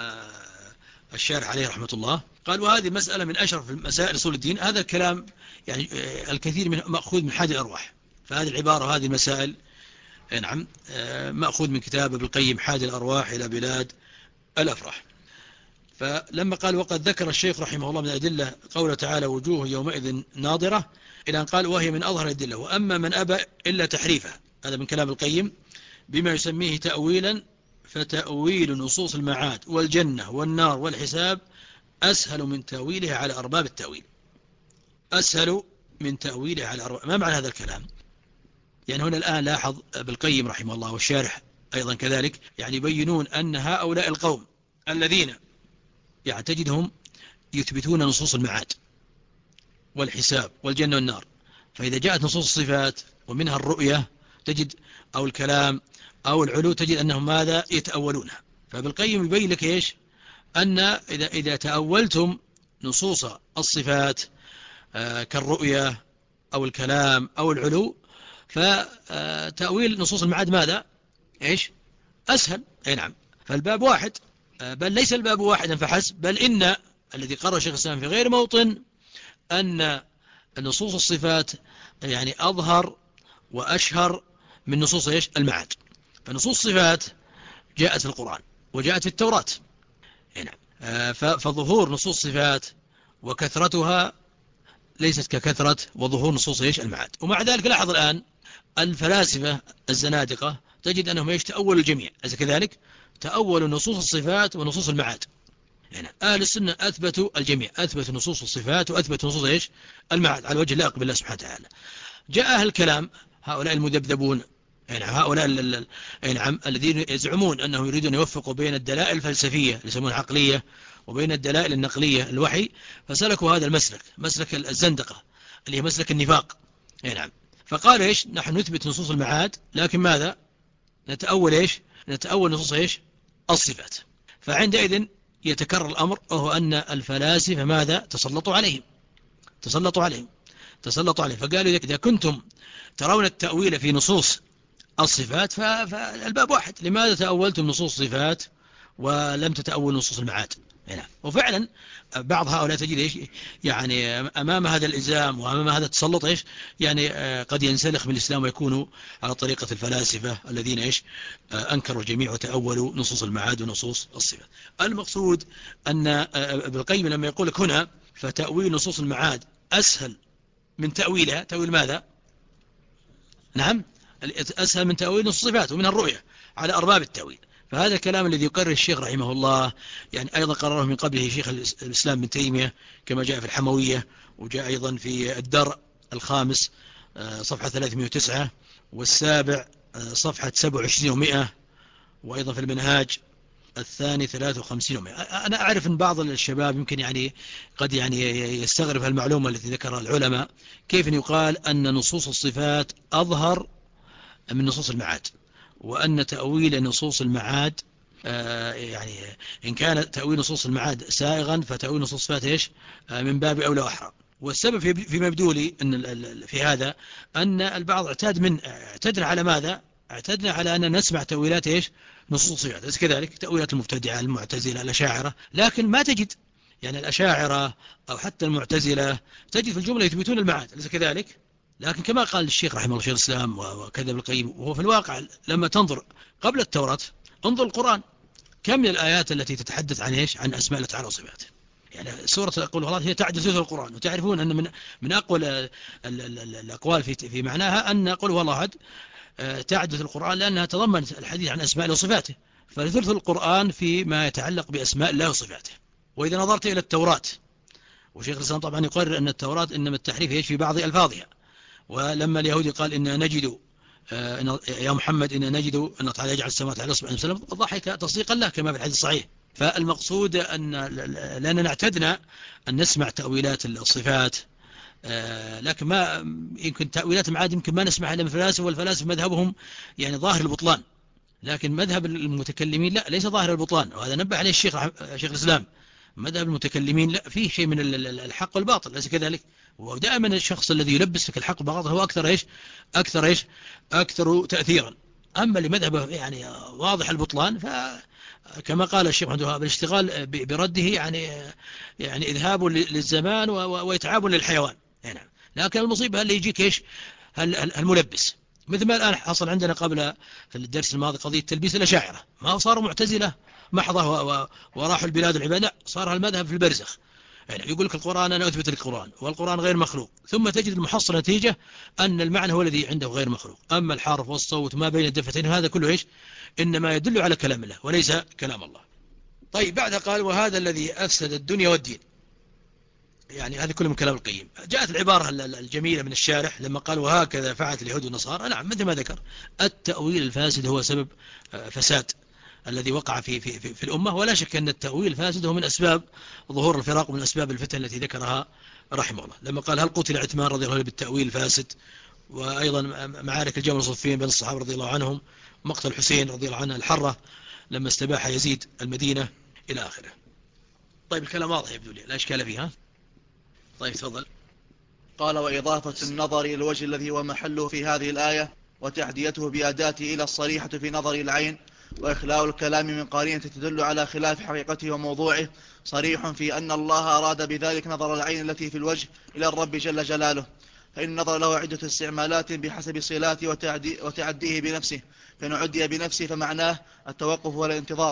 الشارح عليه رحمة الله. قال وهذه مسألة من أشرف مسائل أصول الدين. هذا الكلام يعني الكثير من مأخوذ من حاد الأرواح. فهذه العبارة وهذه المسائل نعم مأخوذ من كتاب ابن القيم حاد الأرواح إلى بلاد الأفراح. فلما قال وقد ذكر الشيخ رحمه الله من الأدلة قوله تعالى وجوه يومئذ ناظرة إلى أن قال وهي من أظهر الأدلة. وأما من أبى إلا تحريفه، هذا من كلام القيم، بما يسميه تأويلا، فتأويل نصوص المعاد والجنة والنار والحساب أسهل من تأويله على أرباب التأويل. أسهل من تأويله على أرباب. ما معنى هذا الكلام؟ يعني هنا الآن لاحظ بالقيم رحمه الله والشارح أيضا كذلك، يعني يبينون أن هؤلاء القوم الذين يعني تجدهم يثبتون نصوص المعاد والحساب والجنة والنار، فإذا جاءت نصوص الصفات ومنها الرؤية تجد أو الكلام أو العلو تجد أنهم ماذا؟ يتأولونها. فبالقيم يبين لك إيش؟ أن إذا, إذا تأولتم نصوص الصفات آه كالرؤية أو الكلام أو العلو، فتأويل نصوص المعاد ماذا؟ إيش؟ أسهل. أي نعم. فالباب واحد، بل ليس الباب واحدا فحسب، بل إن الذي قرر شيخ الإسلام في غير موطن أن نصوص الصفات يعني أظهر وأشهر من نصوص إيش؟ المعاد. فنصوص الصفات جاءت في القرآن وجاءت في التوراة. نعم. فظهور نصوص الصفات وكثرتها ليست ككثرة وظهور نصوص إيش المعاد. ومع ذلك لاحظ الآن الفلاسفة الزنادقة تجد أنهم إيش تأولوا الجميع، أليس كذلك؟ تأولوا نصوص الصفات ونصوص المعاد. يعني أهل السنة أثبتوا الجميع، أثبتوا نصوص الصفات وأثبتوا نصوص إيش المعاد على وجه اللائق بالله سبحانه وتعالى. جاء أهل الكلام هؤلاء المذبذبون، يعني هؤلاء نعم الذين يزعمون أنهم يريدون يوفقوا بين الدلائل الفلسفية اللي يسمونها عقلية وبين الدلائل النقلية الوحي، فسلكوا هذا المسلك، مسلك الزندقة اللي هي مسلك النفاق. نعم، فقالوا إيش؟ نحن نثبت نصوص المعاد، لكن ماذا؟ نتأول إيش؟ نتأول نصوص إيش؟ الصفات. فعندئذ يتكرر الأمر، وهو أن الفلاسفة ماذا؟ تسلطوا عليهم تسلطوا عليهم تسلطوا عليهم فقالوا إذا كنتم ترون التأويل في نصوص الصفات فالباب واحد، لماذا تأولتم نصوص الصفات ولم تتأول نصوص المعاد؟ هنا. وفعلا بعض هؤلاء تجد إيش يعني أمام هذا الإلزام وأمام هذا التسلط إيش يعني قد ينسلخ من الإسلام ويكونوا على طريقة الفلاسفة الذين إيش أنكروا الجميع وتأولوا نصوص المعاد ونصوص الصفات. المقصود أن ابن القيم لما يقول لك هنا فتأويل نصوص المعاد أسهل من تأويلها، تأويل ماذا؟ نعم، أسهل من تأويل نصوص الصفات ومنها الرؤية على أرباب التأويل. فهذا الكلام الذي يقرر الشيخ رحمه الله، يعني أيضا قرره من قبله شيخ الإسلام بن تيمية كما جاء في الحموية، وجاء أيضا في الدرء الخامس صفحة ثلاثمائة وتسعة، والسابع صفحة سبعة وعشرين ومئة، وأيضا في المنهاج الثاني ثلاثة وخمسين ومئة. أنا أعرف أن بعض الشباب يمكن يعني قد يعني يستغرب المعلومة التي ذكرها العلماء، كيف يقال أن نصوص الصفات أظهر من نصوص المعاد، وأن تأويل نصوص المعاد آه يعني إن كان تأويل نصوص المعاد سائغا فتأويل نصوص الصفات إيش آه من باب أولى وأحرى. والسبب في فيما يبدو لي أن في هذا أن البعض اعتاد من اعتدنا على ماذا؟ اعتدنا على أن نسمع تأويلات إيش نصوص الصفات، ليس كذلك؟ تأويلات المبتدعة المعتزلة الأشاعرة، لكن ما تجد يعني الأشاعرة أو حتى المعتزلة تجد في الجملة يثبتون المعاد، ليس كذلك؟ لكن كما قال الشيخ رحمه الله شيخ الإسلام وكذا ابن القيم، وهو في الواقع لما تنظر قبل التوراة انظر القرآن كم من الآيات التي تتحدث عن إيش عن أسماء الله تعالى وصفاته. يعني سورة قل هو الله هي تعدل ثلث القرآن، وتعرفون أن من من أقوى الأقوال في في معناها أن قل هو الله أحد تعدل القرآن لأنها تضمن الحديث عن أسماء الله وصفاته، فثلث القرآن فيما يتعلق بأسماء الله وصفاته. وإذا نظرت إلى التوراة، وشيخ الإسلام طبعا يقرر أن التوراة إنما التحريف إيش في بعض ألفاظها، ولما اليهودي قال إن نجد يا محمد إن نجد أن الله تعالى يجعل السماوات على إصبع وسلم، ضحك تصديقا له كما في الحديث الصحيح. فالمقصود أن لأننا اعتدنا أن نسمع تأويلات الصفات، لكن ما يمكن تأويلات المعاد يمكن ما نسمعها إلا من الفلاسفة، والفلاسفة مذهبهم يعني ظاهر البطلان، لكن مذهب المتكلمين لا، ليس ظاهر البطلان، وهذا نبه عليه الشيخ شيخ الإسلام. مذهب المتكلمين لا، فيه شيء من الحق والباطل، ليس كذلك؟ ودائما الشخص الذي يلبس لك الحق والباطل هو أكثر إيش أكثر إيش أكثر تأثيرا. أما لمذهبه يعني واضح البطلان، فكما قال الشيخ محمد وهاب الاشتغال برده يعني يعني إذهاب للزمان وإتعاب للحيوان. يعني لكن المصيبة اللي يجيك إيش الملبس، مثل ما الآن حصل عندنا قبل في الدرس الماضي قضية تلبيس الأشاعرة، ما صاروا معتزلة محضة وراحوا البلاد العباد، لا، صار المذهب في البرزخ. يعني يقول لك القرآن أنا أثبت لك القرآن والقرآن غير مخلوق، ثم تجد المحصل نتيجة أن المعنى هو الذي عنده غير مخلوق، أما الحرف والصوت ما بين الدفتين هذا كله إيش إنما يدل على كلام الله وليس كلام الله. طيب بعدها قال وهذا الذي أفسد الدنيا والدين، يعني هذا كله من كلام القيم. جاءت العبارة الجميلة من الشارح لما قال وهكذا فعلت اليهود والنصارى، نعم مثل ما ذكر التأويل الفاسد هو سبب فساد الذي وقع في, في, في, في الأمة، ولا شك أن التأويل الفاسد هو من أسباب ظهور الفراق ومن أسباب الفتن التي ذكرها رحمه الله، لما قال هل قتل عثمان رضي الله عنه بالتأويل الفاسد، وأيضا معارك الجمل والصفين بين الصحابة رضي الله عنهم، مقتل حسين رضي الله عنه الحرة لما استباح يزيد المدينة إلى آخره. طيب الكلام واضح يبدو لي، لا إشكال فيها. طيب تفضل. قال وإضافة النظر إلى الوجه الذي هو محله في هذه الآية وتحديته بأداته إلى الصريحة في نظر العين، وإخلاء الكلام من قرينة تدل على خلاف حقيقته وموضوعه، صريح في أن الله أراد بذلك نظر العين التي في الوجه إلى الرب جل جلاله، فإن النظر له عدة استعمالات بحسب صلاته وتعديه بنفسه، فإن عدي بنفسه فمعناه التوقف والانتظار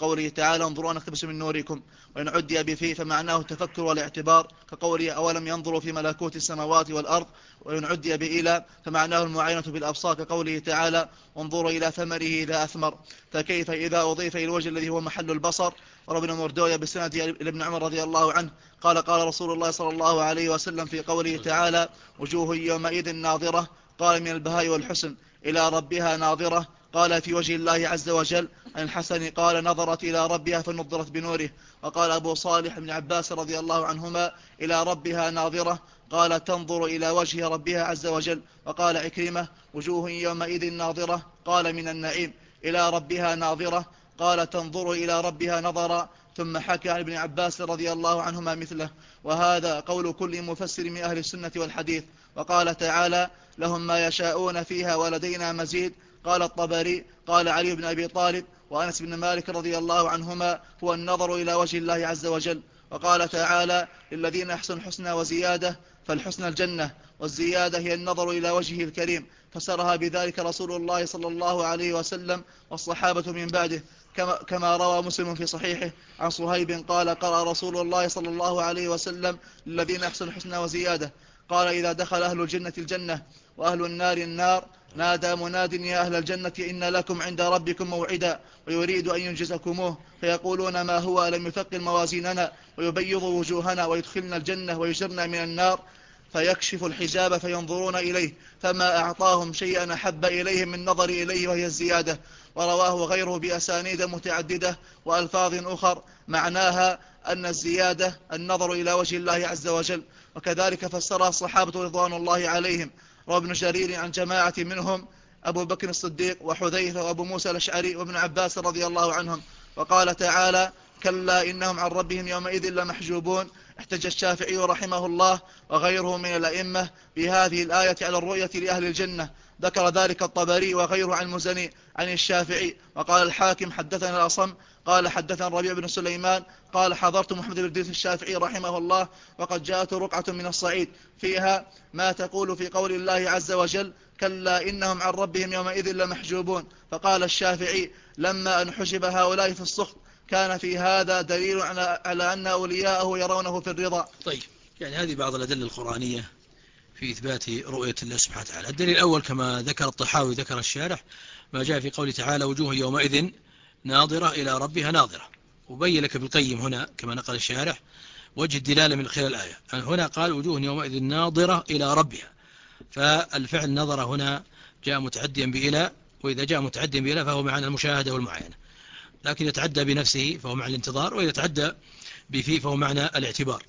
كقوله تعالى انظروا نقتبس من نوركم. وإن عدي بفيه فمعناه التفكر والاعتبار كقوله أولم ينظروا في ملكوت السماوات والأرض. وإن عدي بإلى فمعناه المعاينة بالأبصار كقوله تعالى انظروا إلى ثمره إذا أثمر. فكيف إذا أضيف إلى الوجه الذي هو محل البصر. وربنا مردوية بسند لابن عمر رضي الله عنه قال قال رسول الله صلى الله عليه وسلم في قوله تعالى وجوه يومئذ ناظرة قال من البهاء والحسن إلى ربها ناظرة قال في وجه الله عز وجل. عن الحسن قال نظرت إلى ربها فنضرت بنوره. وقال أبو صالح بن عباس رضي الله عنهما إلى ربها ناظرة قال تنظر إلى وجه ربها عز وجل. وقال عكرمة وجوه يومئذ ناظرة قال من النعيم إلى ربها ناظرة قال تنظر إلى ربها نظرا. ثم حكى عن ابن عباس رضي الله عنهما مثله. وهذا قول كل مفسر من أهل السنة والحديث. وقال تعالى لهم ما يشاءون فيها ولدينا مزيد. قال الطبري قال علي بن أبي طالب وأنس بن مالك رضي الله عنهما هو النظر إلى وجه الله عز وجل. وقال تعالى للذين أحسنوا الحسنى وزيادة فالحسنى الجنة والزيادة هي النظر إلى وجهه الكريم. فسرها بذلك رسول الله صلى الله عليه وسلم والصحابة من بعده كما, كما روى مسلم في صحيحه عن صهيب قال قرأ رسول الله صلى الله عليه وسلم للذين أحسنوا الحسنى وزيادة. قال إذا دخل أهل الجنة الجنة وأهل النار النار نادى مناد يا أهل الجنة إن لكم عند ربكم موعدا ويريد أن ينجزكموه فيقولون ما هو لم يثقل موازيننا ويبيض وجوهنا ويدخلنا الجنة ويجرنا من النار فيكشف الحجاب فينظرون إليه فما أعطاهم شيئا أحب إليهم من نظر إليه وهي الزيادة. ورواه غيره بأسانيد متعددة وألفاظ أخر معناها أن الزيادة النظر إلى وجه الله عز وجل. وكذلك فسرها الصحابة رضوان الله عليهم. روى ابن جرير عن جماعة منهم أبو بكر الصديق وحذيفة وأبو موسى الأشعري وابن عباس رضي الله عنهم. وقال تعالى كلا إنهم عن ربهم يومئذ لمحجوبون. احتج الشافعي رحمه الله وغيره من الأئمة بهذه الآية على الرؤية لأهل الجنة. ذكر ذلك الطبري وغيره عن المزني عن الشافعي. وقال الحاكم حدثنا الأصم قال حدثنا الربيع بن سليمان قال حضرت محمد بن إدريس الشافعي رحمه الله وقد جاءت رقعة من الصعيد فيها ما تقول في قول الله عز وجل كلا إنهم عن ربهم يومئذ لمحجوبون. فقال الشافعي لما أن حجب هؤلاء في السخط كان في هذا دليل على أن أولياءه يرونه في الرضا. طيب يعني هذه بعض الأدلة القرآنية في إثبات رؤية الله سبحانه وتعالى. الدليل الأول كما ذكر الطحاوي ذكر الشارح ما جاء في قوله تعالى وجوه يومئذ ناظرة إلى ربها ناظرة. وبين لك بالقيم هنا كما نقل الشارح وجه الدلالة من خلال الآية. هنا قال وجوه يومئذ ناظرة إلى ربها فالفعل نظر هنا جاء متعديا بإلى وإذا جاء متعديا بإلى فهو معنى المشاهدة والمعاينة. لكن يتعدى بنفسه فهو معنى الانتظار وإذا تعدى بفيه فهو معنى الاعتبار.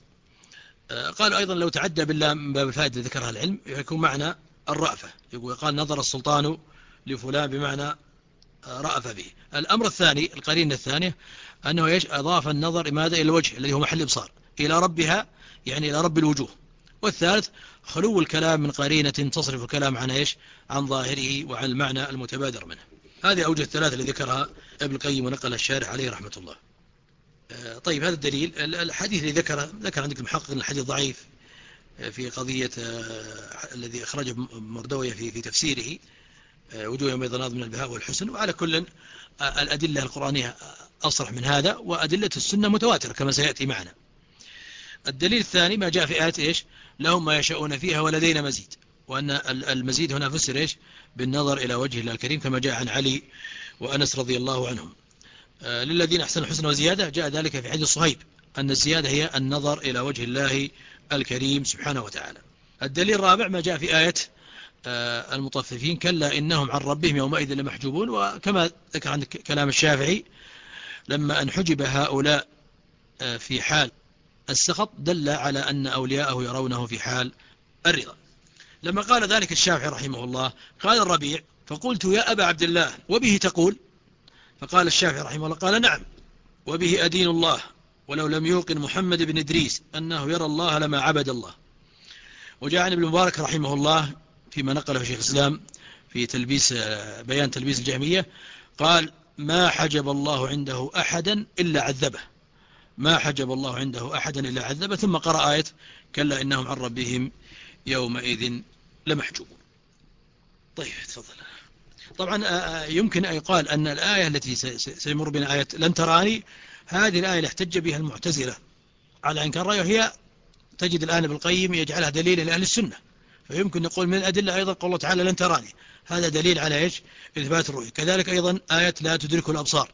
قالوا أيضا لو تعدى بالله من باب الفائدة ذكرها العلم يكون معنى الرأفة. يقول قال نظر السلطان لفلان بمعنى رأف به. الأمر الثاني القرينة الثانية أنه أضاف النظر ماذا إلى الوجه الذي هو محل الإبصار إلى ربها يعني إلى رب الوجوه. والثالث خلو الكلام من قرينة تصرف الكلام عن إيش عن ظاهره وعن المعنى المتبادر منه. هذه أوجه الثلاثة اللي ذكرها ابن القيم ونقل الشارح عليه رحمة الله. طيب هذا الدليل. الحديث اللي ذكر ذكر عندك المحقق أن الحديث ضعيف في قضية الذي أخرجه مردوية في في تفسيره وجوه يومئذ ناظرة من البهاء والحسن. وعلى كل الأدلة القرآنية أصرح من هذا وأدلة السنة متواترة كما سيأتي معنا. الدليل الثاني ما جاء في آية إيش لهم ما يشاءون فيها ولدينا مزيد. وأن المزيد هنا فسر إيش بالنظر إلى وجه الله الكريم كما جاء عن علي وأنس رضي الله عنهم. للذين أحسنوا الحسنى وزيادة جاء ذلك في حديث صهيب أن الزيادة هي النظر إلى وجه الله الكريم سبحانه وتعالى. الدليل الرابع ما جاء في آية المطففين كلا إنهم عن ربهم يومئذ لمحجوبون. وكما ذكر عن كلام الشافعي لما أن حجب هؤلاء في حال السخط دل على أن أولياءه يرونه في حال الرضا. لما قال ذلك الشافعي رحمه الله قال الربيع فقلت يا أبا عبد الله وبه تقول؟ فقال الشافعي رحمه الله قال نعم وبه أدين الله ولو لم يوقن محمد بن إدريس أنه يرى الله لما عبد الله. وجاء عن ابن مبارك رحمه الله فيما نقله شيخ الإسلام في تلبيس بيان تلبيس الجهمية قال ما حجب الله عنده أحدا إلا عذبه ما حجب الله عنده أحدا إلا عذبه. ثم قرأ آية كلا إنهم عن ربهم يومئذ لمحجوبون. طيب تفضل. طبعا يمكن أن يقال أن الآية التي سيمر بنا آية لن تراني، هذه الآية اللي احتج بها المعتزلة على إنكار الرؤية، هي تجد الآن ابن القيم يجعلها دليل لأهل السنة. فيمكن نقول من الأدلة أيضا قول الله تعالى لن تراني، هذا دليل على إيش؟ إثبات الرؤية. كذلك أيضا آية لا تدرك الأبصار.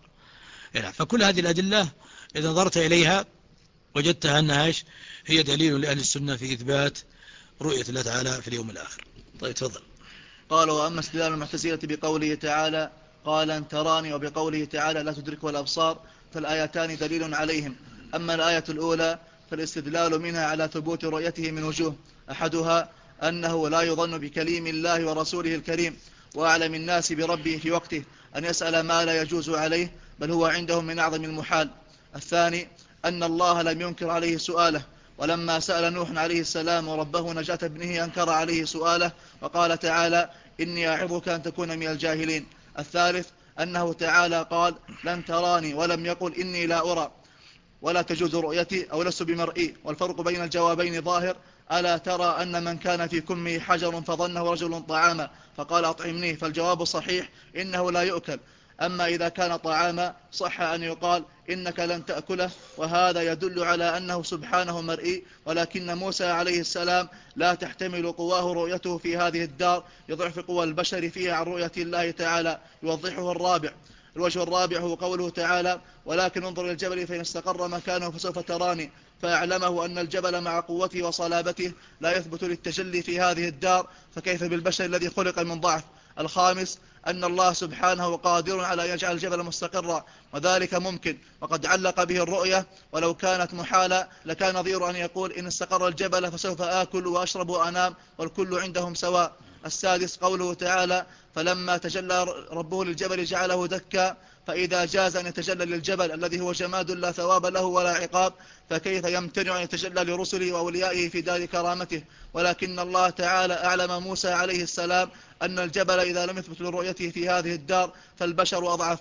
فكل هذه الأدلة إذا نظرت إليها وجدتها أنها إيش؟ هي دليل لأهل السنة في إثبات رؤية الله تعالى في اليوم الآخر. طيب تفضل. قال وأما استدلال المعتزلة بقوله تعالى قال أن تراني وبقوله تعالى لا تدركه الأبصار فالآيتان دليل عليهم. أما الآية الأولى فالاستدلال منها على ثبوت رؤيته من وجوه، أحدها أنه لا يظن بكليم الله ورسوله الكريم وأعلم الناس بربه في وقته أن يسأل ما لا يجوز عليه، بل هو عندهم من أعظم المحال. الثاني أن الله لم ينكر عليه سؤاله، ولما سأل نوح عليه السلام ربه نجاة ابنه أنكر عليه سؤاله وقال تعالى إني أعظك أن تكون من الجاهلين. الثالث أنه تعالى قال لن تراني ولم يقل إني لا أرى ولا تجوز رؤيتي أو لست بمرئي، والفرق بين الجوابين ظاهر. ألا ترى أن من كان في كمه حجر فظنه رجل طعاما فقال أطعمنيه، فالجواب صحيح إنه لا يؤكل. أما إذا كان طعاما صح أن يقال إنك لن تأكله، وهذا يدل على أنه سبحانه مرئي، ولكن موسى عليه السلام لا تحتمل قواه رؤيته في هذه الدار لضعف قوى البشر فيها عن رؤية الله تعالى. يوضحه الرابع الوجه الرابع هو قوله تعالى ولكن انظر إلى الجبل فإن استقر مكانه فسوف تراني، فأعلمه أن الجبل مع قوته وصلابته لا يثبت للتجلي في هذه الدار، فكيف بالبشر الذي خلق من ضعف. الخامس أن الله سبحانه قادر على أن يجعل الجبل مستقرا، وذلك ممكن، وقد علق به الرؤية، ولو كانت محالة لكان نظير أن يقول إن استقر الجبل فسوف آكل وأشرب وأنام والكل عندهم سواء. السادس قوله تعالى فلما تجلى ربه للجبل جعله دكا، فإذا جاز أن يتجلى للجبل الذي هو جماد لا ثواب له ولا عقاب، فكيف يمتنع أن يتجلى لرسله وأوليائه في دار كرامته. ولكن الله تعالى أعلم موسى عليه السلام أن الجبل إذا لم يثبت لرؤيته في هذه الدار فالبشر أضعف.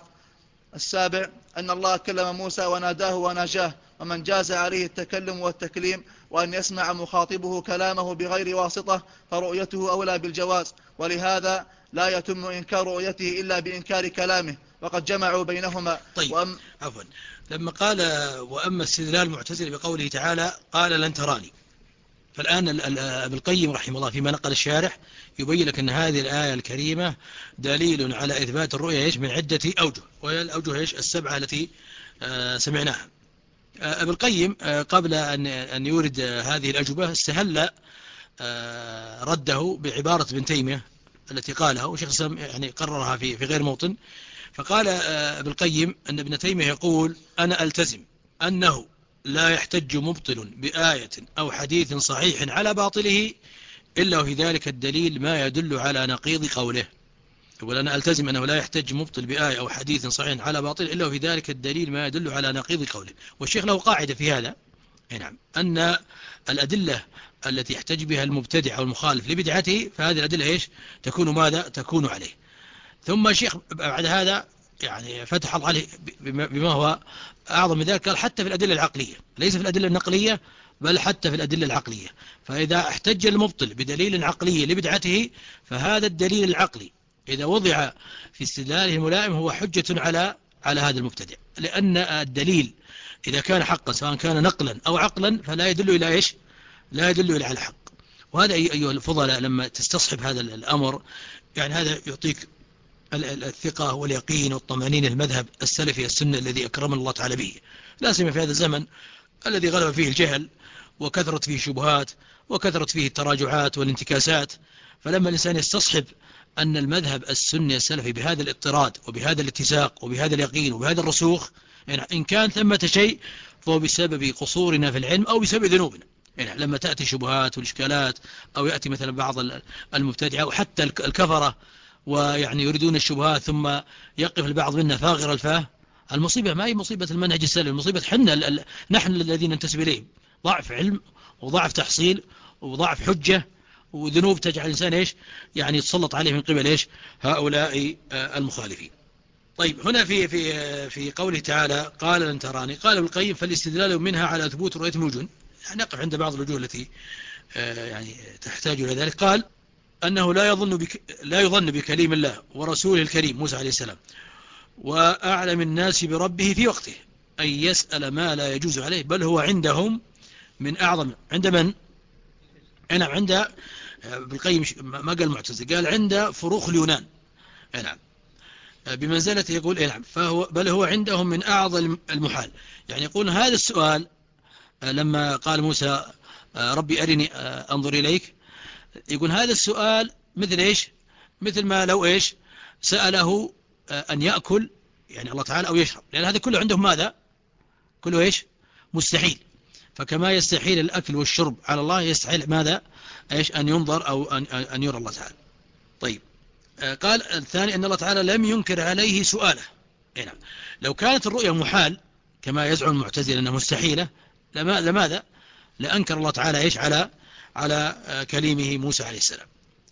السابع أن الله كلم موسى وناداه وناجاه، ومن جاز عليه التكلم والتكليم وأن يسمع مخاطبه كلامه بغير واسطة فرؤيته أولى بالجواز، ولهذا لا يتم إنكار رؤيته إلا بإنكار كلامه، وقد جمعوا بينهما. طيب وأم... عفوا، لما قال وأما استدلال المعتزلة بقوله تعالى قال لن تراني، فالآن ابن القيم رحمه الله فيما نقل الشارح يبين لك أن هذه الآية الكريمة دليل على إثبات الرؤية إيش من عدة أوجه، وهي الأوجه إيش السبعة التي سمعناها. ابن القيم قبل أن يورد هذه الأجوبة استهل رده بعبارة ابن تيمية التي قالها، وشيخ الإسلام يعني قررها في في غير موطن. فقال ابن القيم أن ابن تيمية يقول أنا ألتزم أنه لا يحتج مبطل بآية أو حديث صحيح على باطله إلا في ذلك الدليل ما يدل على نقيض قوله. يقول أنا ألتزم أنه لا يحتج مبطل بآية أو حديث صحيح على باطل إلا في ذلك الدليل ما يدل على نقيض قوله. والشيخ له قاعدة في هذا، نعم، أن الأدلة التي يحتج بها المبتدع أو المخالف لبدعته فهذه الأدلة إيش تكون ماذا تكون عليه. ثم الشيخ بعد هذا يعني فتح الله عليه بما هو أعظم من ذلك، قال حتى في الأدلة العقلية، ليس في الأدلة النقلية بل حتى في الأدلة العقلية. فإذا احتج المبطل بدليل عقلي لبدعته فهذا الدليل العقلي إذا وضع في استدلاله الملائم هو حجة على على هذا المبتدع، لأن الدليل إذا كان حقا سواء كان نقلا أو عقلا فلا يدل إلى إيش لا يدل إلى الحق. وهذا أيها الفضلاء لما تستصحب هذا الأمر يعني هذا يعطيك الثقة واليقين والطمأنينة المذهب السلفي السنة الذي أكرم الله تعالى به، لا سيما في هذا الزمن الذي غلب فيه الجهل وكثرت فيه الشبهات وكثرت فيه التراجعات والانتكاسات. فلما الإنسان يستصحب أن المذهب السني السلفي بهذا الاضطراد وبهذا الاتساق وبهذا اليقين وبهذا الرسوخ، يعني إن كان ثمة شيء فهو بسبب قصورنا في العلم أو بسبب ذنوبنا. يعني لما تأتي شبهات والإشكالات أو يأتي مثلا بعض المبتدعة وحتى الكفرة ويعني يريدون الشبهات ثم يقف البعض منا فاغر الفاه، المصيبة ما هي مصيبة المنهج السلفي، المصيبة حنا نحن الذين ننتسب إليه، ضعف علم وضعف تحصيل وضعف حجة وذنوب تجعل الإنسان إيش يعني يتسلط عليه من قبل إيش هؤلاء المخالفين. طيب هنا في في في قوله تعالى قال لن تراني، قال ابن القيم فالاستدلال منها على ثبوت رؤية الوجوه، يعني نقف عند بعض الوجوه التي يعني تحتاج إلى ذلك. قال أنه لا يظن بك لا يظن بكليم الله ورسوله الكريم موسى عليه السلام وأعلم الناس بربه في وقته أن يسأل ما لا يجوز عليه، بل هو عندهم من أعظم. عند من؟ نعم عند بالقيم، ما قال معتزلة، قال عند فروخ اليونان. نعم بمنزلة يقول نعم فهو بل هو عندهم من أعظم المحال. يعني يقول هذا السؤال لما قال موسى ربي أرني أنظر إليك، يقول هذا السؤال مثل إيش؟ مثل ما لو إيش سأله أن يأكل يعني الله تعالى أو يشرب، لأن هذا كله عندهم ماذا؟ كله إيش؟ مستحيل. فكما يستحيل الأكل والشرب على الله يستحيل ماذا؟ إيش؟ أن ينظر أو أن, أن يرى الله تعالى. طيب قال الثاني أن الله تعالى لم ينكر عليه سؤاله. نعم لو كانت الرؤية محال كما يزعم المعتزلة أنها مستحيلة لماذا؟ لأنكر الله تعالى إيش على على كليمه موسى عليه السلام.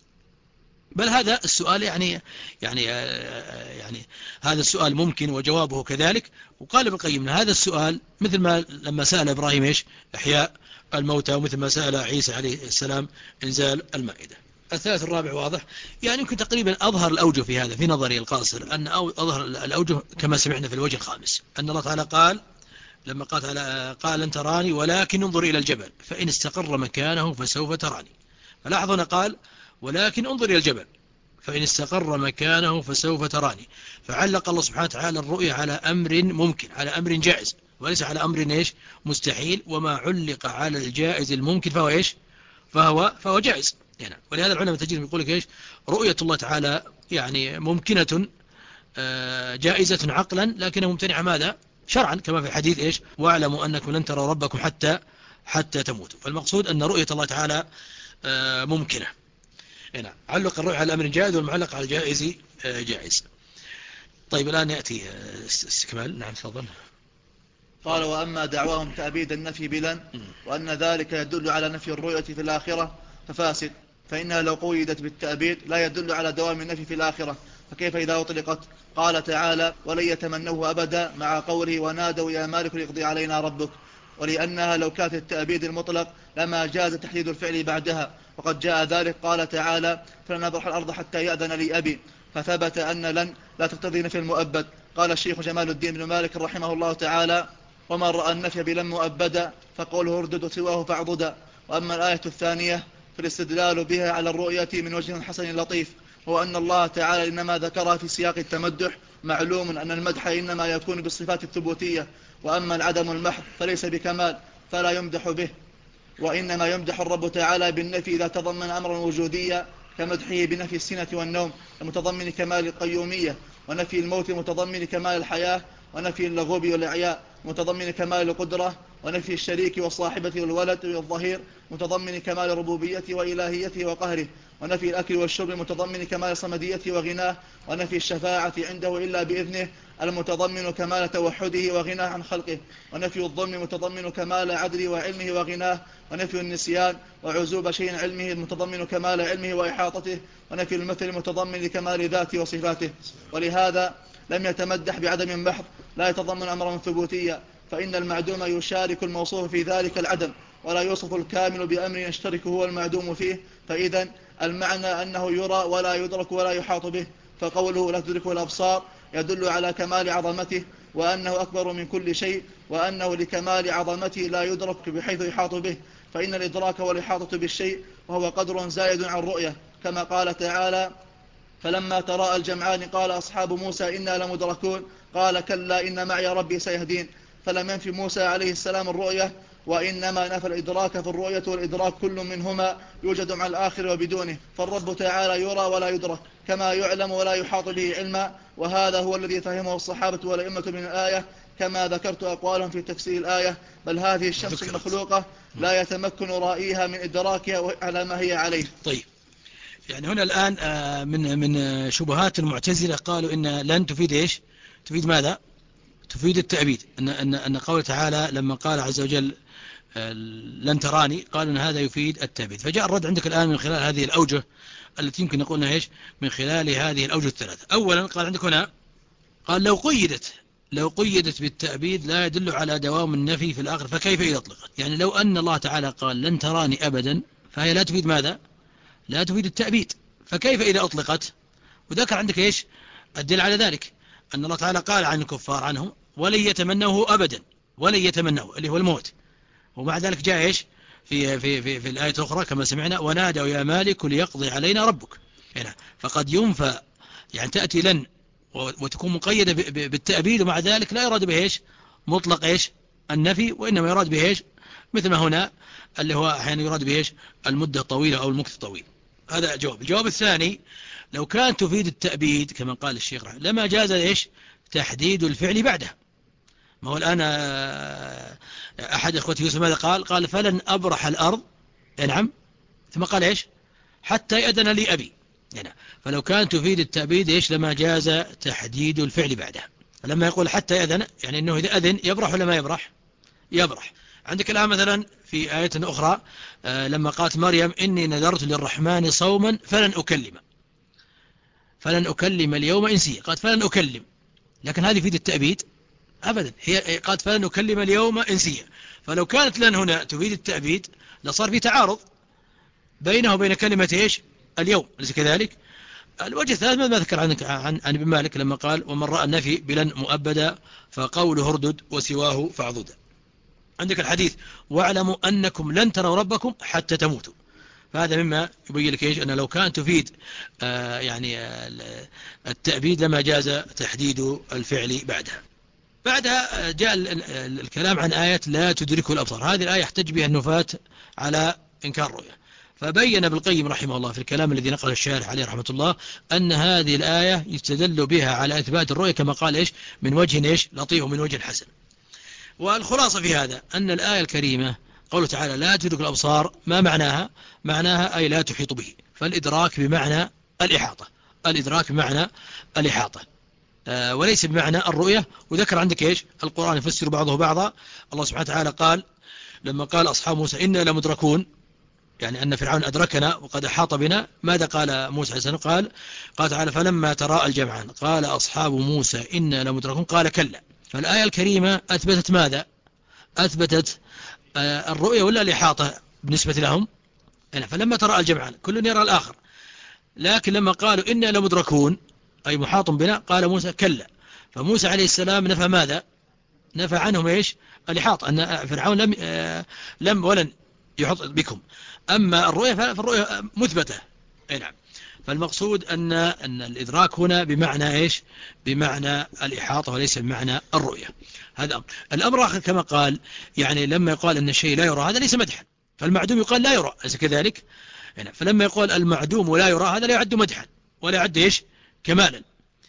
بل هذا السؤال يعني يعني يعني هذا السؤال ممكن وجوابه كذلك. وقال ابن القيم هذا السؤال مثل ما لما سأل إبراهيم إيش إحياء الموتى، ومثل ما سأل عيسى عليه السلام إنزال المائدة. الثالث الرابع واضح، يعني يمكن تقريبا أظهر الأوجه في هذا في نظري القاصر أن أظهر الأوجه كما سمعنا في الوجه الخامس أن الله تعالى قال لما قال قال لن تراني ولكن انظر إلى الجبل فإن استقر مكانه فسوف تراني. فلاحظنا قال ولكن انظر إلى الجبل فإن استقر مكانه فسوف تراني. فعلق الله سبحانه وتعالى الرؤية على أمر ممكن، على أمر جائز، وليس على أمر إيش مستحيل. وما علق على الجائز الممكن فهو إيش فهو فهو جائز. يعني ولهذا العلماء تجد يقول لك إيش رؤية الله تعالى يعني ممكنة جائزة عقلا لكنها ممتنعة ماذا؟ شرعا، كما في الحديث إيش واعلموا أنكم لن تروا ربكم حتى حتى تموتوا. فالمقصود أن رؤية الله تعالى ممكنة. نعم علق الرؤية على الأمر جائز والمعلق على الجائز جائز. طيب الآن يأتي استكمال. نعم تفضل. قال وأما دعواهم تأبيد النفي بلن وأن ذلك يدل على نفي الرؤية في الآخرة ففاسد، فإنها لو قيدت بالتأبيد لا يدل على دوام النفي في الآخرة، فكيف إذا أطلقت؟ قال تعالى ولن يتمنوه أبدا مع قوله ونادوا يا مالك ليقضي علينا ربك، ولأنها لو كانت التأبيد المطلق لما جاز تحديد الفعل بعدها، وقد جاء ذلك قال تعالى فلنبرح الأرض حتى يأذن لي أبي، فثبت أن لن لا تقتضي نفي المؤبد. قال الشيخ جمال الدين بن مالك رحمه الله تعالى ومن رأى النفي بلن مؤبدا فقوله اردد سواه فاعضدا. وأما الآية الثانية فالاستدلال بها على الرؤية من وجه حسن لطيف، هو أن الله تعالى إنما ذكرها في سياق التمدح، معلوم أن المدح إنما يكون بالصفات الثبوتية، وأما العدم المحض فليس بكمال فلا يمدح به، وإنما يمدح الرب تعالى بالنفي إذا تضمن أمرا وجوديا كمدحه بنفي السنة والنوم المتضمن كمال القيومية، ونفي الموت المتضمن كمال الحياة، ونفي اللغوب والإعياء متضمن كمال القدرة، ونفي الشريك والصاحبة والولد والظهير متضمن كمال ربوبيته وإلهيته وقهره، ونفي الأكل والشرب متضمن كمال صمديته وغناه، ونفي الشفاعة عنده إلا بإذنه المتضمن كمال توحده وغناه عن خلقه، ونفي الظلم متضمن كمال عدله وعلمه وغناه، ونفي النسيان وعزوب شيء علمه المتضمن كمال علمه وإحاطته، ونفي المثل متضمن كمال ذاته وصفاته. ولهذا لم يتمدح بعدم محض لا يتضمن أمرا ثبوتيا، فإن المعدوم يشارك الموصوف في ذلك العدم، ولا يوصف الكامل بأمر يشترك هو المعدوم فيه، فإذا المعنى أنه يرى ولا يدرك ولا يحاط به، فقوله لا تدركه الأبصار يدل على كمال عظمته وأنه أكبر من كل شيء، وأنه لكمال عظمته لا يدرك بحيث يحاط به، فإن الإدراك والإحاطة بالشيء وهو قدر زائد عن رؤية، كما قال تعالى فلما تراءى الجمعان قال أصحاب موسى إنا لمدركون قال كلا إن معي ربي سيهدين. فلم ينفي موسى عليه السلام الرؤية، وإنما نفى الإدراك في الرؤية، والإدراك كل منهما يوجد مع الآخر وبدونه، فالرب تعالى يرى ولا يدرك كما يعلم ولا يحاط به علما، وهذا هو الذي فهمه الصحابة والأئمة من الآية، كما ذكرت أقوالهم في تفسير الآية. بل هذه الشمس المخلوقة لا يتمكن رائيها من إدراكها على ما هي عليه. طيب يعني هنا الآن من من شبهات المعتزلة قالوا إن لن تفيد إيش؟ تفيد ماذا؟ تفيد التأبيد. أن أن أن قول تعالى لما قال عز وجل لن تراني قالوا أن هذا يفيد التأبيد. فجاء الرد عندك الآن من خلال هذه الأوجه التي يمكن نقول أنها إيش؟ من خلال هذه الأوجه الثلاثة. أولا قال عندك هنا قال لو قيدت لو قيدت بالتأبيد لا يدل على دوام النفي في الآخر، فكيف إذا أطلقت؟ يعني لو أن الله تعالى قال لن تراني أبدا فهي لا تفيد ماذا؟ لا تفيد التأبيد، فكيف إذا أطلقت؟ وذكر عندك إيش الدليل على ذلك؟ أن الله تعالى قال عن الكفار عنهم ولن يتمنوه أبدا، ولن يتمنوه اللي هو الموت. ومع ذلك جاء إيش في, في, في, في الآية الأخرى كما سمعنا ونادوا يا مالك ليقضي علينا ربك. هنا فقد ينفى، يعني تأتي لن وتكون مقيدة بالتأبيد، ومع ذلك لا يراد به إيش مطلق إيش النفي، وإنما يراد به إيش مثل ما هنا اللي هو أحيانا يراد به إيش المدة الطويلة أو المكث الطويل. هذا جواب. الجواب الثاني لو كان تفيد التأبيد كما قال الشيخ رحمه لما جاز إيش تحديد الفعل بعدها. ما هو الآن أحد إخوتي يوسف ماذا قال؟ قال فلن أبرح الأرض، نعم، ثم قال إيش حتى يأذن لي أبي. يعني فلو كان تفيد التأبيد إيش لما جاز تحديد الفعل بعدها. لما يقول حتى يأذن يعني أنه إذا أذن يبرح ولا ما يبرح؟ يبرح. عندك الآن مثلا في آية أخرى لما قالت مريم إني نذرت للرحمن صوما فلن أكلم فلن أكلم اليوم إنسيا، قالت فلن أكلم، لكن هذه تفيد التأبيد أبدا، هي قالت فلن أكلم اليوم إنسيا. فلو كانت لن هنا تفيد التأبيد لصار في تعارض بينه وبين كلمة إيش اليوم، أليس كذلك؟ الوجه الثالث ما ذكر عنك عن عن ابن مالك لما قال ومن رأى النفي بلن مؤبدا فقوله هردد وسواه فاعضدا. عندك الحديث واعلموا أنكم لن تروا ربكم حتى تموتوا، فهذا مما يبين لك إيش أن لو كان تفيد آه يعني آه التأبيد لما جاز تحديد الفعل بعدها. بعدها جاء الكلام عن آية لا تدركه الأبصار. هذه الآية يحتج بها النفاة على إنكار الرؤية، فبين ابن القيم رحمه الله في الكلام الذي نقله الشارح عليه رحمة الله أن هذه الآية يستدل بها على إثبات الرؤية كما قال إيش من وجه إيش لطيف ومن وجه حسن. والخلاصة في هذا أن الآية الكريمة قوله تعالى لا تدرك الأبصار، ما معناها؟ معناها أي لا تحيط به، فالإدراك بمعنى الإحاطة، الإدراك بمعنى الإحاطة آه وليس بمعنى الرؤية. وذكر عندك إيش القرآن يفسر بعضه بعضا. الله سبحانه وتعالى قال لما قال أصحاب موسى إنا لمدركون، يعني أن فرعون أدركنا وقد أحاط بنا، ماذا قال موسى عليه السلام؟ قال قال تعالى فلما تراءى الجمعان قال أصحاب موسى إنا لمدركون قال كلا. فالآية الكريمة أثبتت ماذا؟ أثبتت آه الرؤية ولا الإحاطة بالنسبة لهم؟ فلما تراءى الجمعان كل يرى الآخر، لكن لما قالوا إنا لمدركون أي محاط بنا قال موسى كلا. فموسى عليه السلام نفى ماذا؟ نفى عنهم إيش الإحاطة، أن فرعون لم آه لم ولن يحط بكم. أما الرؤية فالرؤية مثبتة. نعم. فالمقصود أن أن الإدراك هنا بمعنى إيش؟ بمعنى الإحاطة وليس بمعنى الرؤية. هذا أمر. الأمر آخر كما قال يعني لما يقال أن الشيء لا يرى هذا ليس مدحا، فالمعدوم يقال لا يرى، أليس كذلك؟ يعني فلما يقول المعدوم ولا يرى هذا لا يعد مدحا ولا يعد إيش كمالا.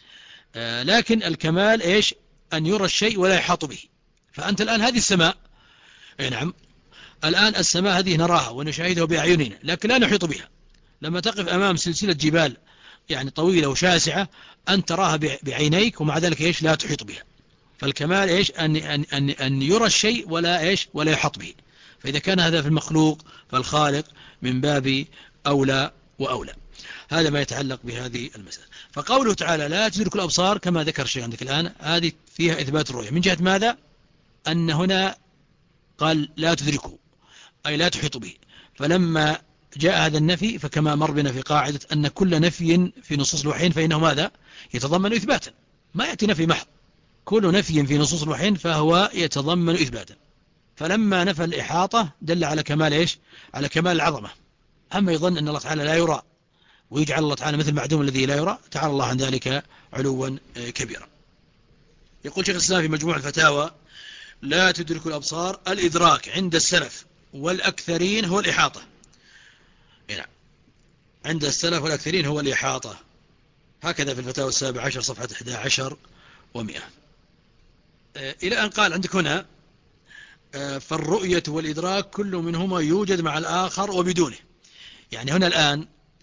آه لكن الكمال إيش أن يرى الشيء ولا يحاط به. فأنت الآن هذه السماء، نعم الآن السماء هذه نراها ونشاهدها بأعيننا لكن لا نحيط بها. لما تقف أمام سلسلة جبال يعني طويلة وشاسعة أن تراها بعينيك ومع ذلك إيش لا تحيط بها. فالكمال إيش أن, أن, أن, أن يرى الشيء ولا إيش ولا يحاط به. فإذا كان هذا في المخلوق فالخالق من باب أولى وأولى. هذا ما يتعلق بهذه المسألة. فقوله تعالى لا تدرك الأبصار كما ذكر الشيخ عندك الآن هذه فيها إثبات الرؤية من جهة ماذا؟ أن هنا قال لا تدركه أي لا تحيط به. فلما جاء هذا النفي فكما مر بنا في قاعدة أن كل نفي في نصوص الوحيين فإنه ماذا؟ يتضمن إثباتا، ما يأتي نفي محض، كل نفي في نصوص الوحيين فهو يتضمن إثباتا. فلما نفى الإحاطة دل على كمال إيش؟ على كمال العظمة. أما يظن أن الله تعالى لا يرى ويجعل الله تعالى مثل معدوم الذي لا يرى، تعالى الله عن ذلك علوا كبيرا. يقول شيخ الإسلام في مجموع الفتاوى لا تدرك الأبصار الإدراك عند السلف والأكثرين هو الإحاطة. نعم عند السلف والأكثرين هو الإحاطة. هكذا في الفتاوى السابعة عشر صفحة إحدى عشر ومئة. إلى أن قال عندك هنا فالرؤية والإدراك كل منهما يوجد مع الآخر وبدونه. يعني هنا الآن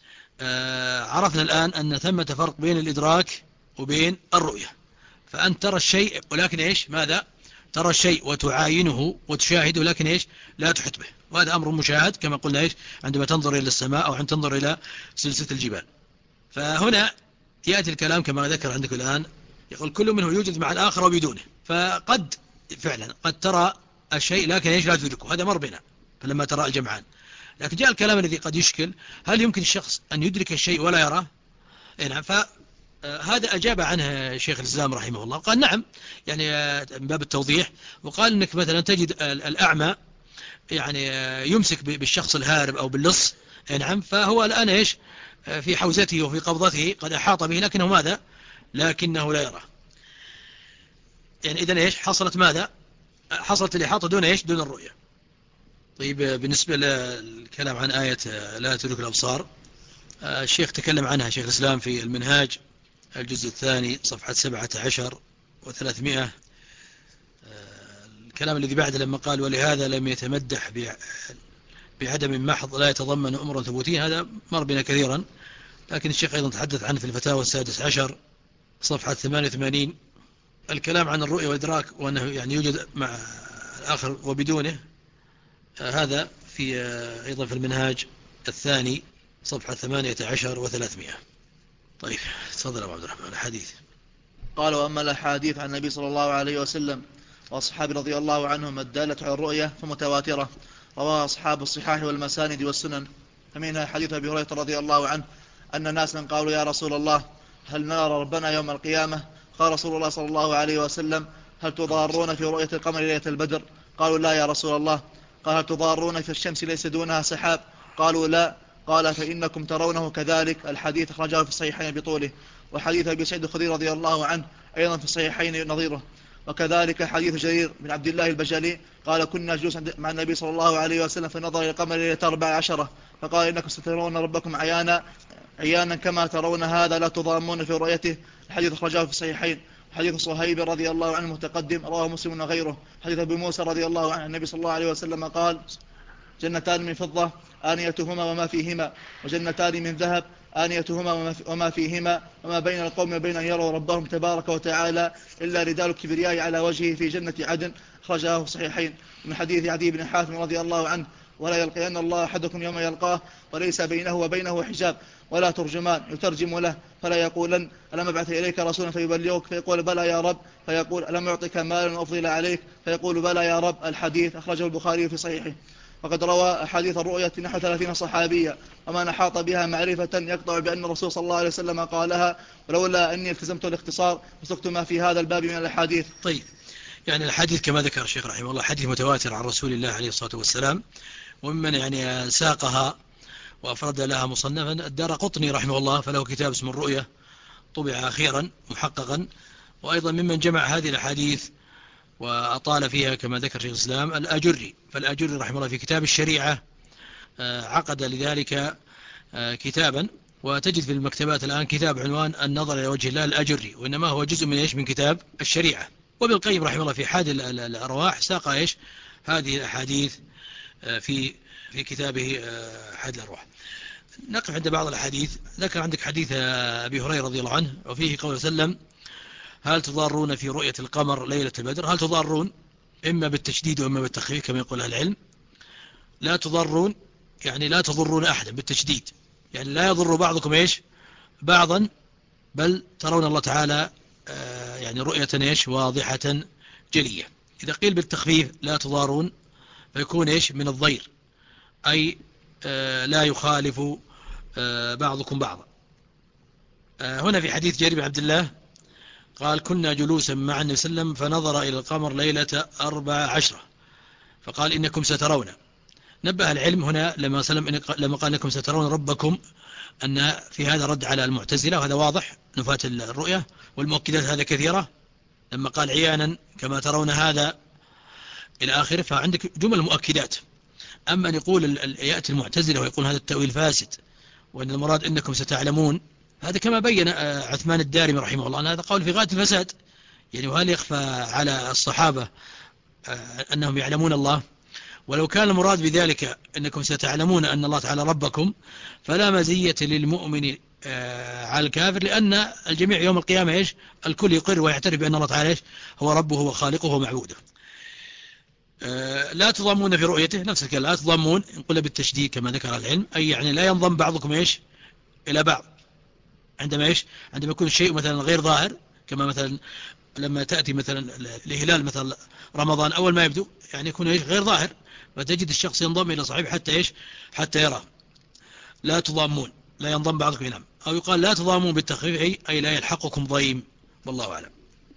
عرفنا الآن أن ثمة فرق بين الإدراك وبين الرؤية. فأنت ترى الشيء ولكن إيش ماذا؟ ترى الشيء وتعاينه وتشاهده لكن إيش لا تحط به، وهذا أمر مشاهد كما قلنا إيش عندما تنظر إلى السماء أو عندما تنظر إلى سلسلة الجبال. فهنا يأتي الكلام كما ذكر عندك الآن يقول كل منه يوجد مع الآخر وبدونه. فقد فعلا قد ترى الشيء لكن إيش لا تدركه، هذا مر بنا فلما ترى الجمعان. لكن جاء الكلام الذي قد يشكل: هل يمكن الشخص أن يدرك الشيء ولا يراه؟ نعم. فهذا أجاب عنه شيخ الإسلام رحمه الله، قال نعم، يعني من باب التوضيح، وقال أنك مثلا تجد الأعمى يعني يمسك بالشخص الهارب أو باللص، نعم، فهو الآن إيش في حوزته وفي قبضته، قد أحاط به، لكنه ماذا؟ لكنه لا يرى. يعني إذن إيش حصلت ماذا؟ حصلت الإحاطة دون إيش؟ دون الرؤية. طيب، بالنسبة للكلام عن آية لا تدرك الأبصار، الشيخ تكلم عنها شيخ الإسلام في المنهاج الجزء الثاني صفحة سبعة عشر وثلاثمائة. الكلام الذي بعد لما قال: ولهذا لم يتمدح بعدم محض لا يتضمن أمرا ثبوتيا، هذا مر بنا كثيرا، لكن الشيخ أيضا تحدث عنه في الفتاوى السادس عشر صفحة ثمانية وثمانين. الكلام عن الرؤية والإدراك وأنه يعني يوجد مع الآخر وبدونه، هذا في أيضا في المنهاج الثاني صفحة ثمانية عشر وثلاثمائة. طيب، تفضل أبو عبد الرحمن الحديث. قال: وأما الأحاديث عن النبي صلى الله عليه وسلم وأصحابه رضي الله عنهم الدالة على الرؤية فمتواترة، رواها أصحاب الصحاح والمساند والسنن. فمنها حديث أبي هريرة رضي الله عنه أن ناسا قالوا: يا رسول الله، هل نرى ربنا يوم القيامة؟ قال رسول الله صلى الله عليه وسلم: هل تضارون في رؤية القمر ليلة البدر؟ قالوا: لا يا رسول الله. قال: هل تضارون في الشمس ليس دونها سحاب؟ قالوا: لا. قال: فإنكم ترونه كذلك. الحديث أخرجه في الصحيحين بطوله. وحديث أبي سعيد الخدري رضي الله عنه أيضا في الصحيحين نظيره. وكذلك حديث جرير بن عبد الله البجلي قال: كنا جلوسا مع النبي صلى الله عليه وسلم فنظر إلى القمر ليلة أربع عشرة فقال: إنكم سترون ربكم عيانا عيانا كما ترون هذا، لا تضامون في رؤيته. الحديث أخرجه في الصحيحين. حديث صهيب رضي الله عنه متقدم، رواه مسلم وغيره. حديث أبي موسى رضي الله عنه النبي صلى الله عليه وسلم قال: جنتان من فضة آنيتهما وما فيهما، وجنتان من ذهب آنيتهما وما فيهما، وما بين القوم وبين أن يروا ربهم تبارك وتعالى إلا ردال الكبرياء على وجهه في جنة عدن. خرجه الصحيحين. من حديث عدي بن حاتم رضي الله عنه: ولا يلقين الله أحدكم يوم يلقاه وليس بينه وبينه حجاب ولا ترجمان يترجم له، فلا يقولن: ألم أبعث إليك رسولا فيبلغك؟ فيقول: بلى يا رب. فيقول: ألم أعطك مالا وأفضل عليك؟ فيقول: بلى يا رب. الحديث أخرجه البخاري في صحيحه. وقد روى أحاديث الرؤية نحو ثلاثين صحابية، وما نحاط بها معرفة يقطع بأن الرسول صلى الله عليه وسلم قالها، ولولا أني التزمت الاختصار وسقت ما في هذا الباب من الأحاديث. طيب، يعني الحديث كما ذكر الشيخ رحمه الله حديث متواتر عن رسول الله عليه الصلاة والسلام، وممن يعني ساقها وأفرد لها مصنفا الدارقطني رحمه الله، فله كتاب اسمه الرؤية طبع أخيرا محققا. وأيضا ممن جمع هذه الأحاديث وأطال فيها كما ذكر شيخ الإسلام الأجري، فالأجري رحمه الله في كتاب الشريعة عقد لذلك كتابا، وتجد في المكتبات الآن كتاب عنوان النظر إلى وجه الله الأجري، وإنما هو جزء من إيش من كتاب الشريعة. وابن القيم رحمه الله في حاد الأرواح ساق إيش هذه الأحاديث في في كتابه حاد الأرواح. نقف عند بعض الأحاديث. ذكر عندك حديث أبي هريرة رضي الله عنه، وفيه قول وسلم: هل تضارون في رؤية القمر ليلة البدر؟ هل تضارون إما بالتشديد وإما بالتخفيف كما يقول أهل العلم. لا تضارون يعني لا تضرون أحدا بالتشديد، يعني لا يضر بعضكم إيش بعضا، بل ترون الله تعالى يعني رؤية إيش واضحة جلية. إذا قيل بالتخفيف لا تضارون فيكون إيش من الضير، أي لا يخالف بعضكم بعضا. هنا في حديث جرير بن عبد الله قال: كنا جلوسا مع النبي صلى الله عليه وسلم فنظر إلى القمر ليلة أربع عشرة فقال: إنكم سترون. نبه العلم هنا لما سلم لما قال: إنكم سترون ربكم، أن في هذا رد على المعتزلة، وهذا واضح نفاة الرؤية، والمؤكدات هذا كثيرة. لما قال عيانا كما ترون هذا إلى آخره، فعندك جمل مؤكدات. أما أن يقول يأتي المعتزلة ويقول هذا التأويل فاسد، وأن المراد إنكم ستعلمون، هذا كما بين عثمان الدارمي رحمه الله أن هذا قول في غاية الفساد. يعني وهل يخفى على الصحابة أنهم يعلمون الله؟ ولو كان المراد بذلك أنكم ستعلمون أن الله تعالى ربكم، فلا مزية للمؤمن على الكافر، لأن الجميع يوم القيامة إيش الكل يقر ويعترف بأن الله تعالى إيش هو ربه وخالقه ومعبوده. لا تضامون في رؤيته، نفس الكلام لا تضامون نقول بالتشديد كما ذكر العلم، أي يعني لا ينضم بعضكم إيش إلى بعض. عندما إيش عندما يكون الشيء مثلا غير ظاهر، كما مثلا لما تأتي مثلا الهلال مثلا رمضان أول ما يبدو يعني يكون إيش غير ظاهر، فتجد الشخص ينضم إلى صاحبه حتى إيش حتى يرى. لا تضامون، لا ينضم بعضكم ينام. أو يقال لا تضامون بالتخفيف أي لا يلحقكم ضيم، والله أعلم.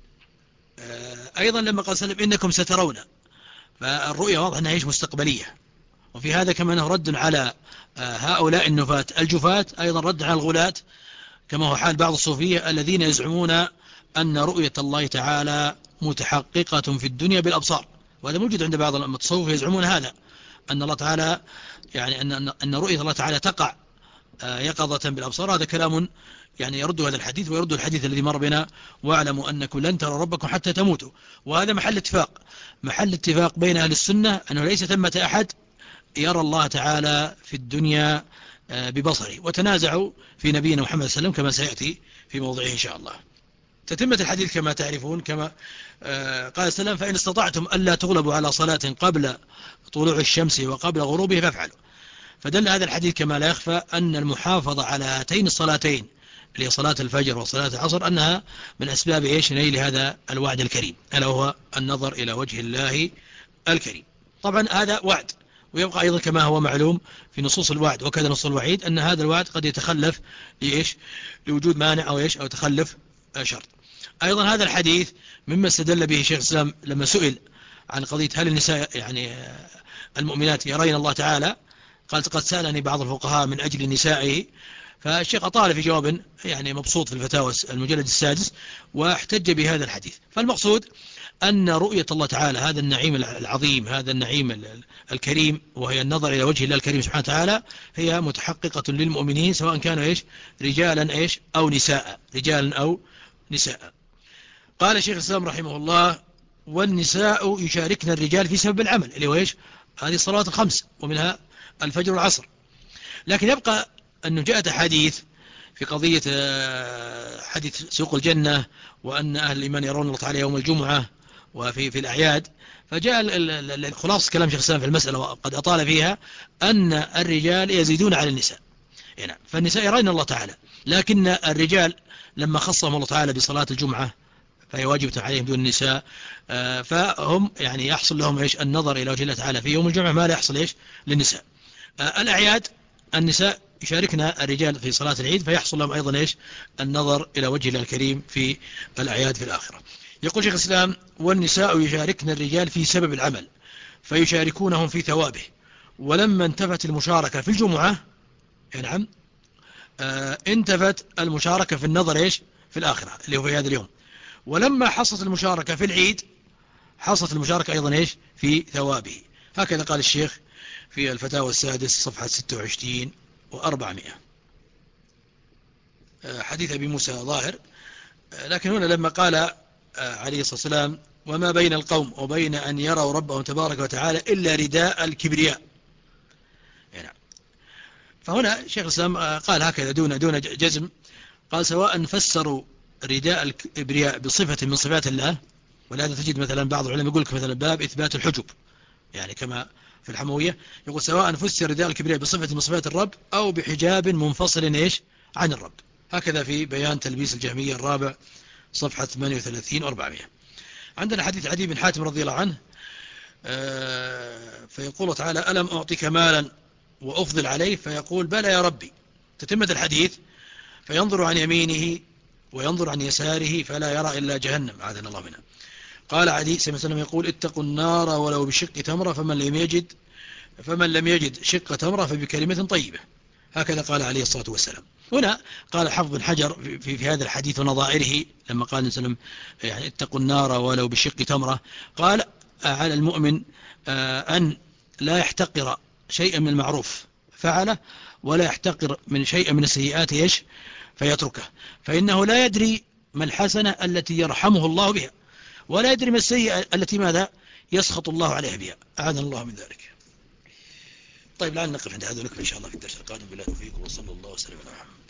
أيضا لما قال سلم إنكم سترون، فالرؤية واضح أنها إيش مستقبلية. وفي هذا كما أنه رد على هؤلاء النفاة الجفاة، أيضا رد على الغلاة كما هو حال بعض الصوفية الذين يزعمون أن رؤية الله تعالى متحققة في الدنيا بالأبصار. وهذا موجود عند بعض المتصوفة، يزعمون هذا أن الله تعالى يعني أن أن رؤية الله تعالى تقع يقظة بالأبصار. هذا كلام يعني يرد هذا الحديث ويرد الحديث الذي مر بنا: واعلموا أنكم لن تروا ربكم حتى تموتوا. وهذا محل اتفاق محل اتفاق بين أهل السنة أنه ليس ثمة أحد يرى الله تعالى في الدنيا ببصره، وتنازعوا في نبينا محمد صلى الله عليه وسلم كما سيأتي في موضعه إن شاء الله. تتمة الحديث كما تعرفون كما قال السلام: فإن استطعتم ألا تغلبوا على صلاة قبل طلوع الشمس وقبل غروبه فافعلوا. فدل هذا الحديث كما لا يخفى أن المحافظة على هاتين الصلاتين اللي هي صلاة الفجر وصلاة العصر أنها من أسباب إيش نيل هذا الوعد الكريم، ألا هو النظر إلى وجه الله الكريم. طبعا هذا وعد، ويبقى أيضا كما هو معلوم في نصوص الوعد وكذا نصوص الوعيد أن هذا الوعد قد يتخلف لإيش لوجود مانع أو إيش أو تخلف شرط. أيضا هذا الحديث مما استدل به شيخ الإسلام لما سئل عن قضية هل النساء يعني المؤمنات يرين الله تعالى، قالت: قد سألني بعض الفقهاء من أجل نسائه. فالشيخ أطال في جواب يعني مبسوط في الفتاوى المجلد السادس واحتج بهذا الحديث. فالمقصود أن رؤية الله تعالى هذا النعيم العظيم، هذا النعيم الكريم، وهي النظر إلى وجه الله الكريم سبحانه وتعالى، هي متحققة للمؤمنين سواء كانوا إيش رجالا إيش أو نساء رجالا أو نساء. قال الشيخ الإسلام رحمه الله: والنساء يشاركن الرجال في سبب العمل، اللي هو إيش هذه الصلوات الخمس ومنها الفجر والعصر. لكن يبقى أنه جاءت حديث في قضية حديث سوق الجنة، وأن أهل الإيمان يرون الله تعالى يوم الجمعة وفي في الأعياد. فجاء الخلاص كلام شيخ الإسلام في المسألة وقد أطال فيها أن الرجال يزيدون على النساء. يعني فالنساء يرين الله تعالى، لكن الرجال لما خصهم الله تعالى بصلاة الجمعة فهي واجبة عليهم دون النساء، فهم يعني يحصل لهم إيش النظر إلى وجه الله تعالى في يوم الجمعة ما لا يحصل إيش للنساء. الأعياد النساء يشاركنا الرجال في صلاة العيد فيحصل لهم أيضا إيش النظر إلى وجه الله الكريم في الأعياد في الآخرة. يقول شيخ الإسلام: والنساء يشاركن الرجال في سبب العمل فيشاركونهم في ثوابه. ولما انتفت المشاركة في الجمعة نعم آه انتفت المشاركة في النظر إيش في الآخرة اللي هو في هذا اليوم. ولما حصلت المشاركة في العيد حصلت المشاركة أيضا إيش في ثوابه. هكذا قال الشيخ في الفتاوى السادس صفحة ستة وعشرين وأربعمائة. حديث أبي موسى ظاهر، لكن هنا لما قال عليه الصلاة والسلام: وما بين القوم وبين أن يروا ربهم تبارك وتعالى إلا رداء الكبرياء، يعني فهنا شيخ الإسلام قال هكذا دون دون جزم، قال: سواء فسروا رداء الكبرياء بصفة من صفات الله، ولهذا تجد مثلا بعض العلماء يقول لك مثلا باب إثبات الحجب، يعني كما في الحموية يقول: سواء فسر رداء الكبرياء بصفة من صفات الرب أو بحجاب منفصل إيش عن الرب. هكذا في بيان تلبيس الجهمية الرابع صفحة ثمانية وثلاثين وأربعمائة. عندنا حديث عدي بن حاتم رضي الله عنه، فيقول تعالى: ألم أعطيك مالا وأفضل عليه؟ فيقول: بلى يا ربي. تتمة الحديث: فينظر عن يمينه وينظر عن يساره فلا يرى إلا جهنم، عاذنا الله منها. قال عدي صلى الله عليه وسلم يقول: اتقوا النار ولو بشق تمرة، فمن لم يجد فمن لم يجد شق تمرة فبكلمة طيبة. هكذا قال عليه الصلاة والسلام. هنا قال حفظ بن حجر في, في, في هذا الحديث ونظائره لما قال النبي صلى الله عليه وسلم يعني اتقوا النار ولو بشق تمرة، قال: على المؤمن أن لا يحتقر شيئا من المعروف فعله ولا يحتقر من شيء من السيئات إيش فيتركه، فإنه لا يدري ما الحسنة التي يرحمه الله بها، ولا يدري ما السيئة التي ماذا يسخط الله عليها بها، أعاذنا الله من ذلك. طيب، لعل نقف عند هذا ونكمل إن شاء الله في الدرس القادم. بالله توفيق، وصلى الله وسلم على محمد.